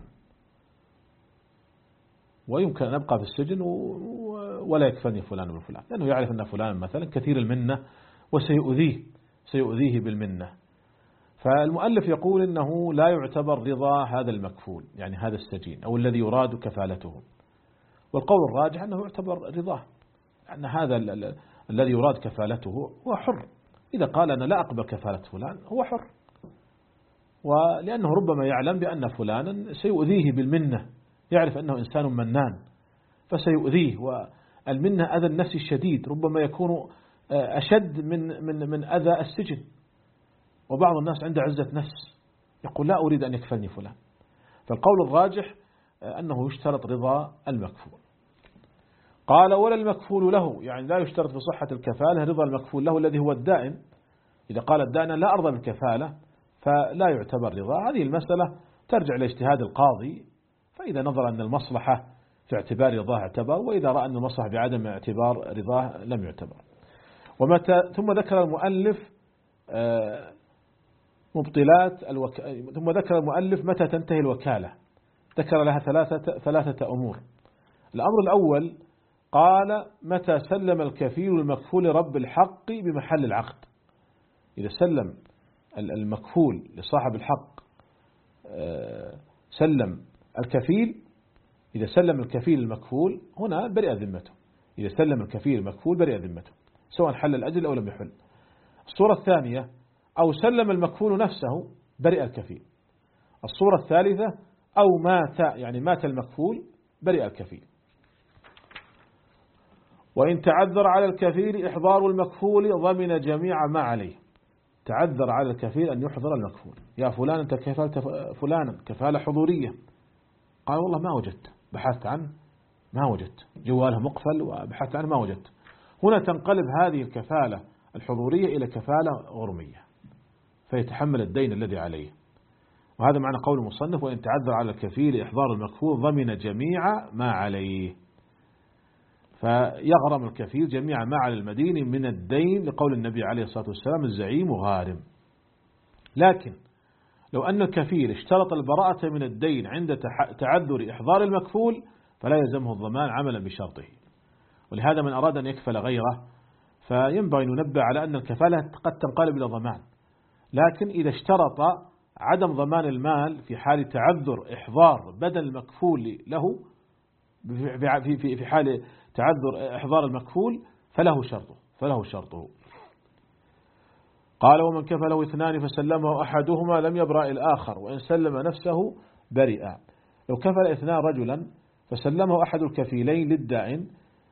ويمكن أن أبقى في السجن ولا يكفلني فلان وفلان، لأنه يعرف أن فلان مثلا كثير المنة وسيؤذيه سيؤذيه بالمنة. فالمؤلف يقول إنه لا يعتبر رضا هذا المكفول، يعني هذا السجين أو الذي يراد كفالته. والقول الراجح أنه يعتبر رضاه، أن هذا الذي يراد كفالته هو حر، إذا قال أنا لا أقبل كفالة فلان هو حر، ولأنه ربما يعلم بأن فلانا سيؤذيه بالمنة، يعرف أنه إنسان منان فسيؤذيه، والمنة أذى النفس الشديد ربما يكون أشد من من من أذى السجن. وبعض الناس عنده عزة نفس يقول لا أريد أن يكفلني فلان، فالقول الراجح أنه يشترط رضا المكفول. قال ولا المكفول له، يعني لا يشترط في صحة الكفالة رضا المكفول له الذي هو الدائن. إذا قال الدائن لا أرضى بالكفالة فلا يعتبر رضا. هذه المسألة ترجع لاجتهاد القاضي، فإذا نظر أن المصلحة في اعتبار رضاه اعتبر، وإذا رأى أن المصلحة بعدم اعتبار رضاه لم يعتبر. ومتى ثم ذكر المؤلف مبطلات الوك... ثم ذكر المؤلف متى تنتهي الوكالة، ذكر لها ثلاثة ثلاثة أمور. الأمر الأول قال متى سلم الكفيل المكفول رب الحق بمحل العقد. إذا سلم المكفول لصاحب الحق سلم الكفيل، إذا سلم الكفيل المكفول هنا برئ ذمته، إذا سلم الكفيل المكفول برئ ذمته سواء حل الأجل أو لم يحل. الصورة الثانية أو سلم المكفول نفسه برئ الكفيل. الصورة الثالثة أو مات، يعني مات المكفول برئ الكفيل. وإن تعذر على الكفيل إحضار المكفول ضمن جميع ما عليه. تعذر على الكفيل أن يحضر المكفول، يا فلان أنت كفلت فلانا كفالة حضورية، قال والله ما وجدت، بحثت عنه ما وجدت، جواله مقفل وبحثت عنه ما وجدت. هنا تنقلب هذه الكفالة الحضورية إلى كفالة غرمية، فيتحمل الدين الذي عليه. وهذا معنى قول المصنف وإن تعذر على الكفيل إحضار المكفول ضمن جميع ما عليه، فيغرم الكفيل جميع ما على المدين من الدين لقول النبي عليه الصلاة والسلام الزعيم غارم. لكن لو أن الكفيل اشترط البراءة من الدين عند تعذر إحضار المكفول فلا يلزمه الضمان عملا بشرطه. ولهذا من أراد أن يكفل غيره فينبغي ننبه على أن الكفالة قد تنقلب إلى ضمان، لكن إذا اشترط عدم ضمان المال في حال تعذر إحضار بدل المكفول له في في في حال تعذر إحضار المكفول فله شرطه فله شرطه. قال ومن كفله اثنان فسلمه أحدهما لم يبرأ الآخر وإن سلم نفسه برئ. لو كفل اثنان رجلا فسلمه أحد الكفيلين للدائن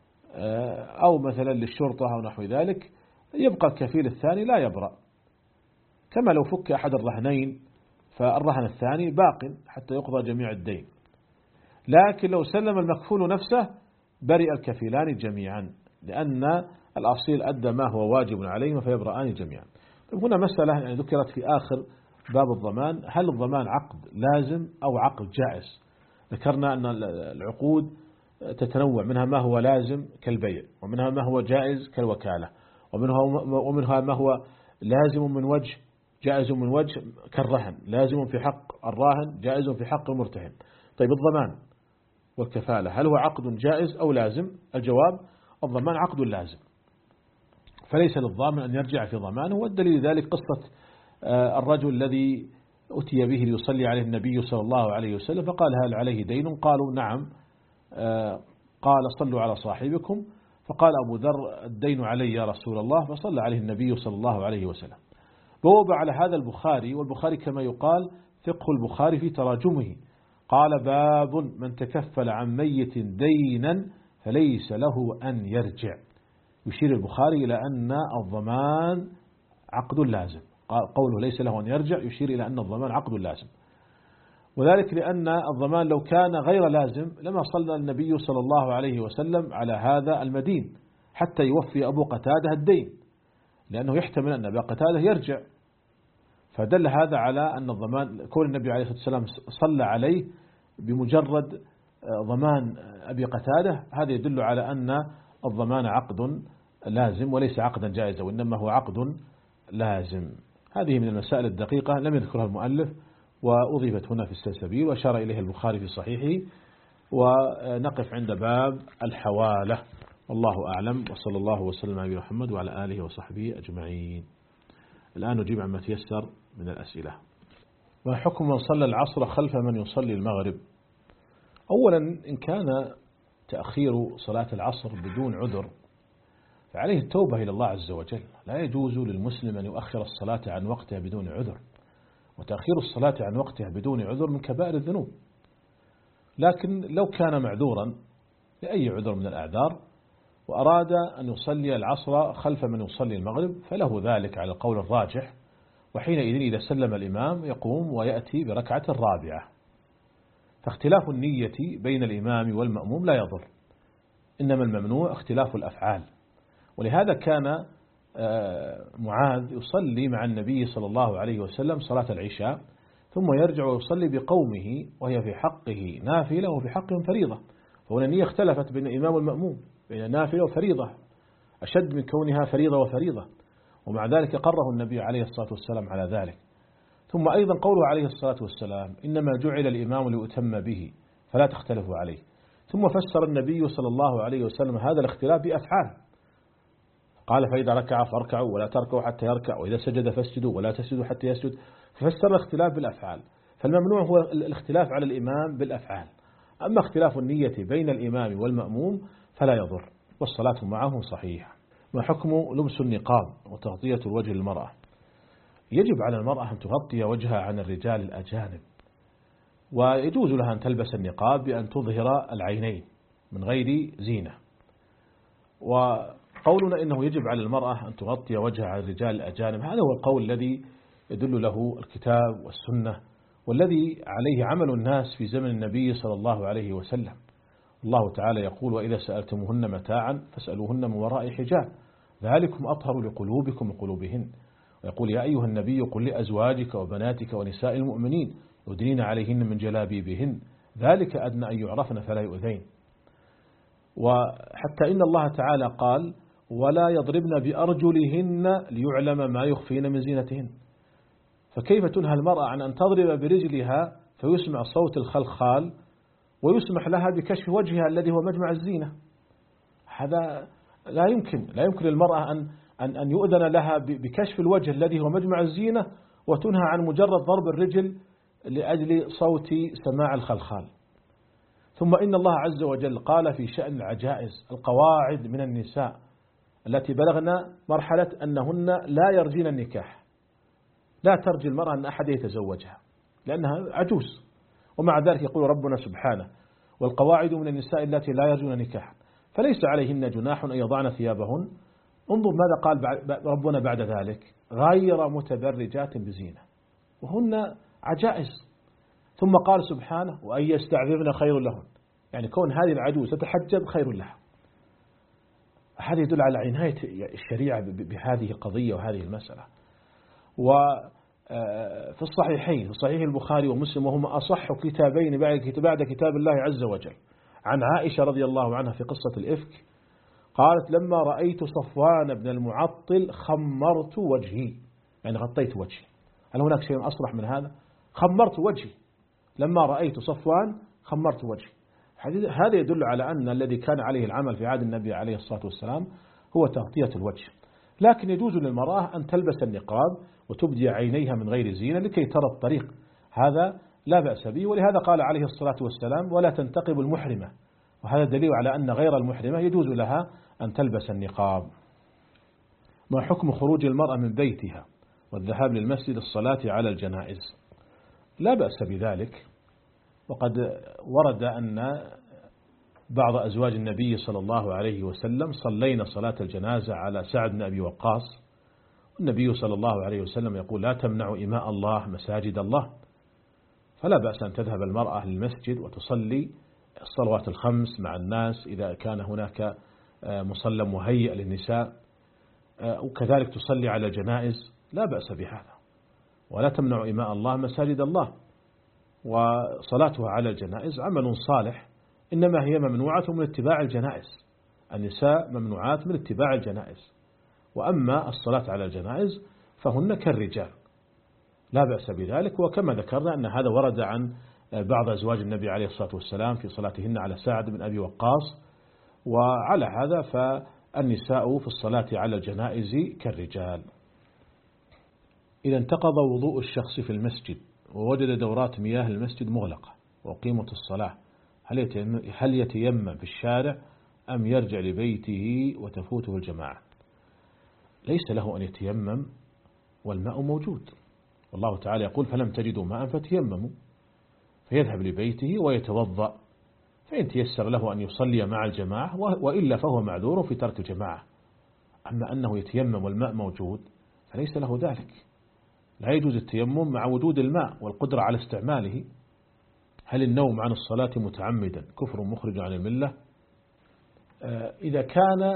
أو مثلا للشرطة أو نحو ذلك، يبقى الكفيل الثاني لا يبرأ، كما لو فك أحد الرهنين فالرهن الثاني باق حتى يقضى جميع الدين. لكن لو سلم المكفول نفسه برئ الكفيلان جميعا، لأن الأصيل أدى ما هو واجب عليهما فيبرأان جميعا. هنا مسألة يعني ذكرت في آخر باب الضمان، هل الضمان عقد لازم أو عقد جائز؟ ذكرنا أن العقود تتنوع، منها ما هو لازم كالبيع، ومنها ما هو جائز كالوكالة، ومنها ومنها ما هو لازم من وجه جائز من وجه كالرهن، لازم في حق الراهن جائز في حق المرتهن. طيب الضمان والكفالة هل هو عقد جائز أو لازم؟ الجواب الضمان عقد لازم، فليس للضامن أن يرجع في ضمانه. والدليل ذلك قصة الرجل الذي أتي به ليصلي عليه النبي صلى الله عليه وسلم فقال هل عليه دين؟ قالوا نعم. قال صلوا على صاحبكم، فقال أبو ذر الدين علي يا رسول الله، فصلى عليه النبي صلى الله عليه وسلم. بوب على هذا البخاري، والبخاري كما يقال فقه البخاري في تراجمه، قال باب من تكفل عن ميت دينا فليس له أن يرجع. يشير البخاري إلى أن الضمان عقد لازم، قوله ليس له أن يرجع يشير إلى أن الضمان عقد لازم، وذلك لأن الضمان لو كان غير لازم لما صلى النبي صلى الله عليه وسلم على هذا المدين حتى يوفي أبو قتادة الدين، لأنه يحتمل أن أبو قتادة يرجع. فدل هذا على أن الضمان كون النبي عليه الصلاة والسلام صلى عليه بمجرد ضمان أبي قتادة، هذا يدل على أن الضمان عقد لازم وليس عقدا جائزا، وإنما هو عقد لازم. هذه من المسائل الدقيقة لم يذكرها المؤلف وأضيفت هنا في السلسبيل وأشار إليه البخاري في صحيحه. ونقف عند باب الحوالة، والله أعلم، وصلى الله وسلم على محمد وعلى آله وصحبه أجمعين. الآن نجيب عما تيسر من الأسئلة. ما حكم من صلى العصر خلف من يصلي المغرب؟ أولا إن كان تأخير صلاة العصر بدون عذر فعليه التوبة إلى الله عز وجل، لا يجوز للمسلم أن يؤخر الصلاة عن وقتها بدون عذر، وتأخير الصلاة عن وقتها بدون عذر من كبائر الذنوب. لكن لو كان معذورا لأي عذر من الأعذار وأراد أن يصلي العصر خلف من يصلي المغرب فله ذلك على القول الراجح، وحينئذ إذا سلم الإمام يقوم ويأتي بركعة الرابعة. فاختلاف النية بين الإمام والمأموم لا يضر، إنما الممنوع اختلاف الأفعال. ولهذا كان معاذ يصلي مع النبي صلى الله عليه وسلم صلاة العشاء ثم يرجع ويصلي بقومه وهي في حقه نافلة وفي حقهم فريضة. فهنا النية اختلفت بين الإمام والمأموم، بين نافلة وفريضة، أشد من كونها فريضة وفريضة، ومع ذلك قره النبي عليه الصلاة والسلام على ذلك. ثم أيضا قوله عليه الصلاة والسلام إنما جعل الإمام ليؤتم به فلا تختلفوا عليه. ثم فسر النبي صلى الله عليه وسلم هذا الاختلاف بأفعال، قال فإذا ركع فاركعوا ولا تركعوا حتى يركع، وإذا سجد فاسجدوا ولا تسجدوا حتى يسجد، ففسر الاختلاف بالأفعال. فالممنوع هو الاختلاف على الإمام بالأفعال، أما اختلاف النية بين الإمام والمأموم فلا يضر، والصلاة معه صحيحة. ما حكم لبس النقاب وتغطية الوجه للمرأة؟ يجب على المرأة أن تغطي وجهها عن الرجال الأجانب، ويجوز لها أن تلبس النقاب بأن تظهر العينين من غير زينة. وقولنا إنه يجب على المرأة أن تغطي وجهها عن الرجال الأجانب هذا هو القول الذي يدل له الكتاب والسنة، والذي عليه عمل الناس في زمن النبي صلى الله عليه وسلم. الله تعالى يقول وإذا سألتموهن متاعا فاسألوهن من وراء حجاب ذلكم أطهر لقلوبكم وقلوبهن. ويقول يا أيها النبي قل لأزواجك وبناتك ونساء المؤمنين يدنين عليهن من جلابيبهن ذلك أدنى أن يعرفن فلا يؤذين. وحتى إن الله تعالى قال ولا يضربن بأرجلهن ليعلم ما يخفين من زينتهن، فكيف تنهى المرأة عن أن تضرب برجلها فيسمع صوت الخلخال ويسمح لها بكشف وجهها الذي هو مجمع الزينة؟ هذا لا يمكن، لا يمكن للمرأة أن أن أن يؤذن لها بكشف الوجه الذي هو مجمع الزينة وتنهى عن مجرد ضرب الرجل لأجل صوت سماع الخلخال. ثم إن الله عز وجل قال في شأن العجائز القواعد من النساء التي بلغنا مرحلة أنهن لا يرجين النكاح، لا ترجي المرأة أن أحد يتزوجها لأنها عجوز، ومع ذلك يقول ربنا سبحانه والقواعد من النساء التي لا يرجون نكاحا فليس عليهن جناح أن يضعن ثيابهن. انظر ماذا قال ربنا بعد ذلك غير متبرجات بزينة، وهن عجائز. ثم قال سبحانه وأن يستعففن خير لهن، يعني كون هذه العجوز تتحجب خير لها. هذا يدل على عناية الشريعة بهذه القضية وهذه المسألة. وفي الصحيحين في صحيح البخاري ومسلم وهما أصح كتابين بعد كتاب الله عز وجل عن عائشة رضي الله عنها في قصة الإفك قالت لما رأيت صفوان بن المعطل خمرت وجهي، يعني غطيت وجهي. هل هناك شيء أصرح من هذا؟ خمرت وجهي، لما رأيت صفوان خمرت وجهي. هذا يدل على أن الذي كان عليه العمل في عهد النبي عليه الصلاة والسلام هو تغطية الوجه. لكن يجوز للمرأة أن تلبس النقاب وتبدي عينيها من غير زينة لكي ترى الطريق، هذا لا بأس به. ولهذا قال عليه الصلاة والسلام ولا تنتقب المحرمة، وهذا دليل على أن غير المحرمة يجوز لها أن تلبس النقاب. ما حكم خروج المرأة من بيتها والذهاب للمسجد الصلاة على الجنائز؟ لا بأس بذلك، وقد ورد أن بعض أزواج النبي صلى الله عليه وسلم صلينا صلاة الجنازة على سعد بن أبي وقاص، والنبي صلى الله عليه وسلم يقول لا تمنعوا إماء الله مساجد الله، فلا بأس أن تذهب المرأة للمسجد وتصلي الصلوات الخمس مع الناس إذا كان هناك مصلى مهيئ للنساء، وكذلك تصلي على الجنائز، لا بأس بهذا. ولا تمنع إماء الله مساجد الله، وصلاتها على الجنائز عمل صالح، إنما هي ممنوعة من اتباع الجنائز. النساء ممنوعات من اتباع الجنائز، وأما الصلاة على الجنائز فهن كالرجال، لا بأس بذلك. وكما ذكرنا أن هذا ورد عن بعض أزواج النبي عليه الصلاة والسلام في صلاتهن على سعد بن أبي وقاص، وعلى هذا فالنساء في الصلاة على الجنائز كالرجال. إذا انتقض وضوء الشخص في المسجد ووجد دورات مياه المسجد مغلقة وقيمة الصلاة، هل يتيمم في الشارع أم يرجع لبيته وتفوته الجماعة؟ ليس له أن يتيمم والماء موجود، والله تعالى يقول فلم تجدوا ماء فتيمموا، فيذهب لبيته ويتوضأ، فإن تيسر له أن يصلي مع الجماعة، وإلا فهو معذور في ترك الجماعة. أما أنه يتيمم والماء موجود فليس له ذلك، لا يجوز التيمم مع وجود الماء والقدرة على استعماله. هل النوم عن الصلاة متعمدا كفر مخرج عن الملة؟ إذا كان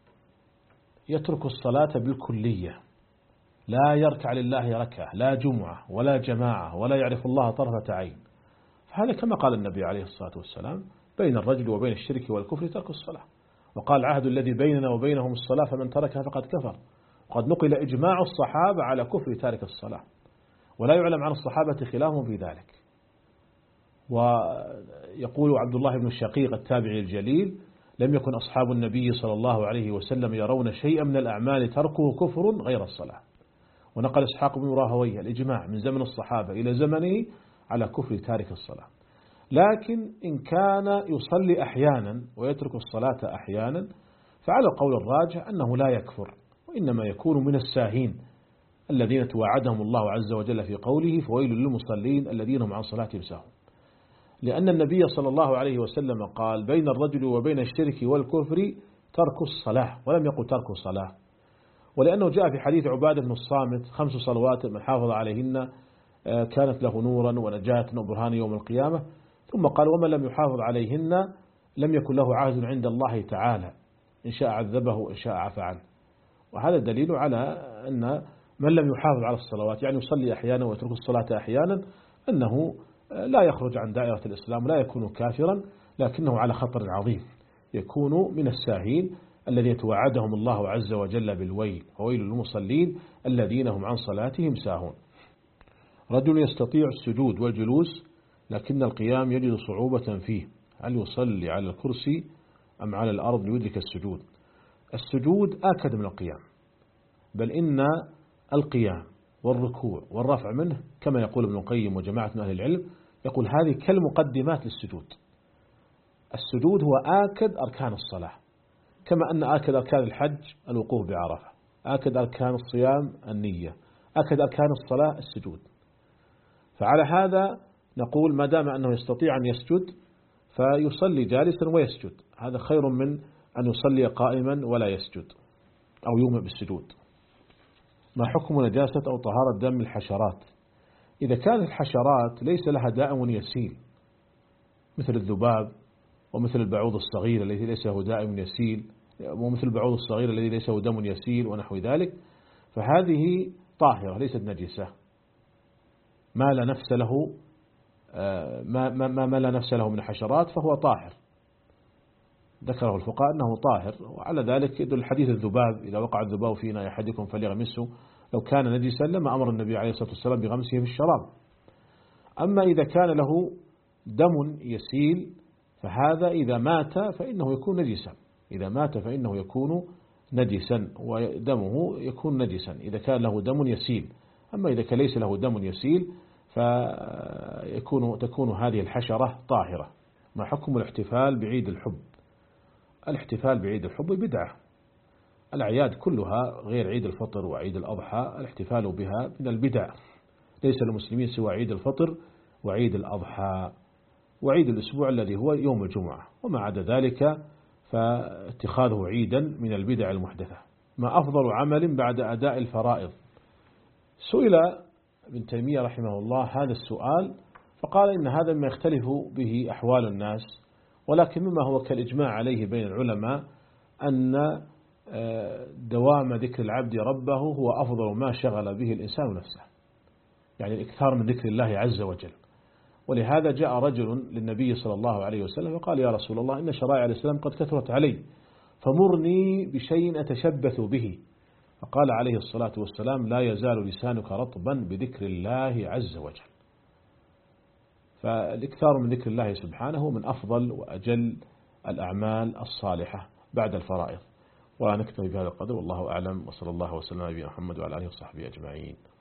يترك الصلاة بالكلية، لا يركع لله ركعة، لا جمعة ولا جماعة، ولا يعرف الله طرفة عين، فهذا كما قال النبي عليه الصلاة والسلام بين الرجل وبين الشرك والكفر ترك الصلاة، وقال العهد الذي بيننا وبينهم الصلاة فمن تركها فقد كفر. وقد نقل إجماع الصحابة على كفر تارك الصلاة، ولا يعلم عن الصحابة خلافهم في ذلك. ويقول عبد الله بن الشقيق التابعي الجليل: لم يكن أصحاب النبي صلى الله عليه وسلم يرون شيئا من الأعمال تركه كفر غير الصلاة. ونقل إسحاق بن راهويه الإجماع من زمن الصحابة إلى زمنه على كفر تارك الصلاة. لكن إن كان يصلي أحيانا ويترك الصلاة أحيانا فعلى القول الراجح أنه لا يكفر، وإنما يكون من الساهين الذين توعدهم الله عز وجل في قوله: فويل للمصلين الذين هم عن صلاتهم ساهون. لأن النبي صلى الله عليه وسلم قال: بين الرجل وبين الشرك والكفر ترك الصلاة، ولم يقل ترك الصلاة. ولأنه جاء في حديث عبادة بن الصامت: خمس صلوات من حافظ عليهن كانت له نورا ونجاة وبرهان يوم القيامة. ثم قال: ومن لم يحافظ عليهن لم يكن له عهد عند الله تعالى، إن شاء عذبه وإن شاء عفى عنه. وهذا دليل على أن من لم يحافظ على الصلوات، يعني يصلي أحيانا ويترك الصلاة أحيانا، أنه لا يخرج عن دائرة الإسلام، لا يكون كافرا، لكنه على خطر عظيم، يكون من الساهين الذين توعدهم الله عز وجل بالويل: وويل للمصلين الذين هم عن صلاتهم ساهون. رجل يستطيع السجود والجلوس لكن القيام يجد صعوبة فيه، هل يصلي على الكرسي أم على الأرض ليدرك السجود؟ السجود آكد من القيام، بل إن القيام والركوع والرفع منه كما يقول ابن القيم وجماعة من أهل العلم، يقول هذه كالمقدمات للسجود. السجود هو آكد أركان الصلاة، كما أن آكد أركان الحج الوقوف بعرفة، آكد أركان الصيام النية، آكد أركان الصلاة السجود. فعلى هذا نقول ما دام أنه يستطيع أن يسجد فيصلي جالسا ويسجد، هذا خير من أن يصلي قائما ولا يسجد أو يومئ بالسجود. ما حكم نجاسة أو طهارة دم الحشرات؟ إذا كانت الحشرات ليس لها دائم يسيل مثل الذباب ومثل البعوض الصغير الذي ليس له دائم يسيل، ومثل البعوض الصغير الذي ليس له دم يسيل ونحو ذلك، فهذه طاهرة ليست نجسة. ما لا نفس له ما ما ما لا نفس له من الحشرات فهو طاهر، ذكره الفقهاء أنه طاهر. وعلى ذلك يدل الحديث الذباب: إذا وقع الذباب في أحدكم فليغمسه، لو كان نجسا لما أمر النبي عليه الصلاة والسلام بغمسه في الشراب. أما إذا كان له دم يسيل فهذا إذا مات فإنه يكون نجسا، إذا مات فإنه يكون نجسا ودمه يكون نجسا إذا كان له دم يسيل. أما إذا كان ليس له دم يسيل فيكون تكون هذه الحشرة طاهرة. ما حكم الاحتفال بعيد الحب؟ الاحتفال بعيد الحب بدعة. الأعياد كلها غير عيد الفطر وعيد الأضحى الاحتفال بها من البدع، ليس للمسلمين سوى عيد الفطر وعيد الأضحى وعيد الأسبوع الذي هو يوم الجمعة، وما عدا ذلك فاتخاذه عيدا من البدع المحدثة. ما أفضل عمل بعد أداء الفرائض؟ سئل ابن تيمية رحمه الله هذا السؤال فقال إن هذا ما يختلف به أحوال الناس، ولكن مما هو كالإجماع عليه بين العلماء أن دوام ذكر العبد ربه هو أفضل ما شغل به الإنسان نفسه، يعني الإكثار من ذكر الله عز وجل. ولهذا جاء رجل للنبي صلى الله عليه وسلم وقال: يا رسول الله، إن شرائع الإسلام قد كثرت علي، فمرني بشيء أتشبث به. فقال عليه الصلاة والسلام: لا يزال لسانك رطبا بذكر الله عز وجل. فالإكثار من ذكر الله سبحانه من أفضل وأجل الأعمال الصالحة بعد الفرائض. ولا نكتفي بهذا القدر، والله أعلم، وصلى الله وسلم على نبينا محمد وعلى آله وصحبه أجمعين.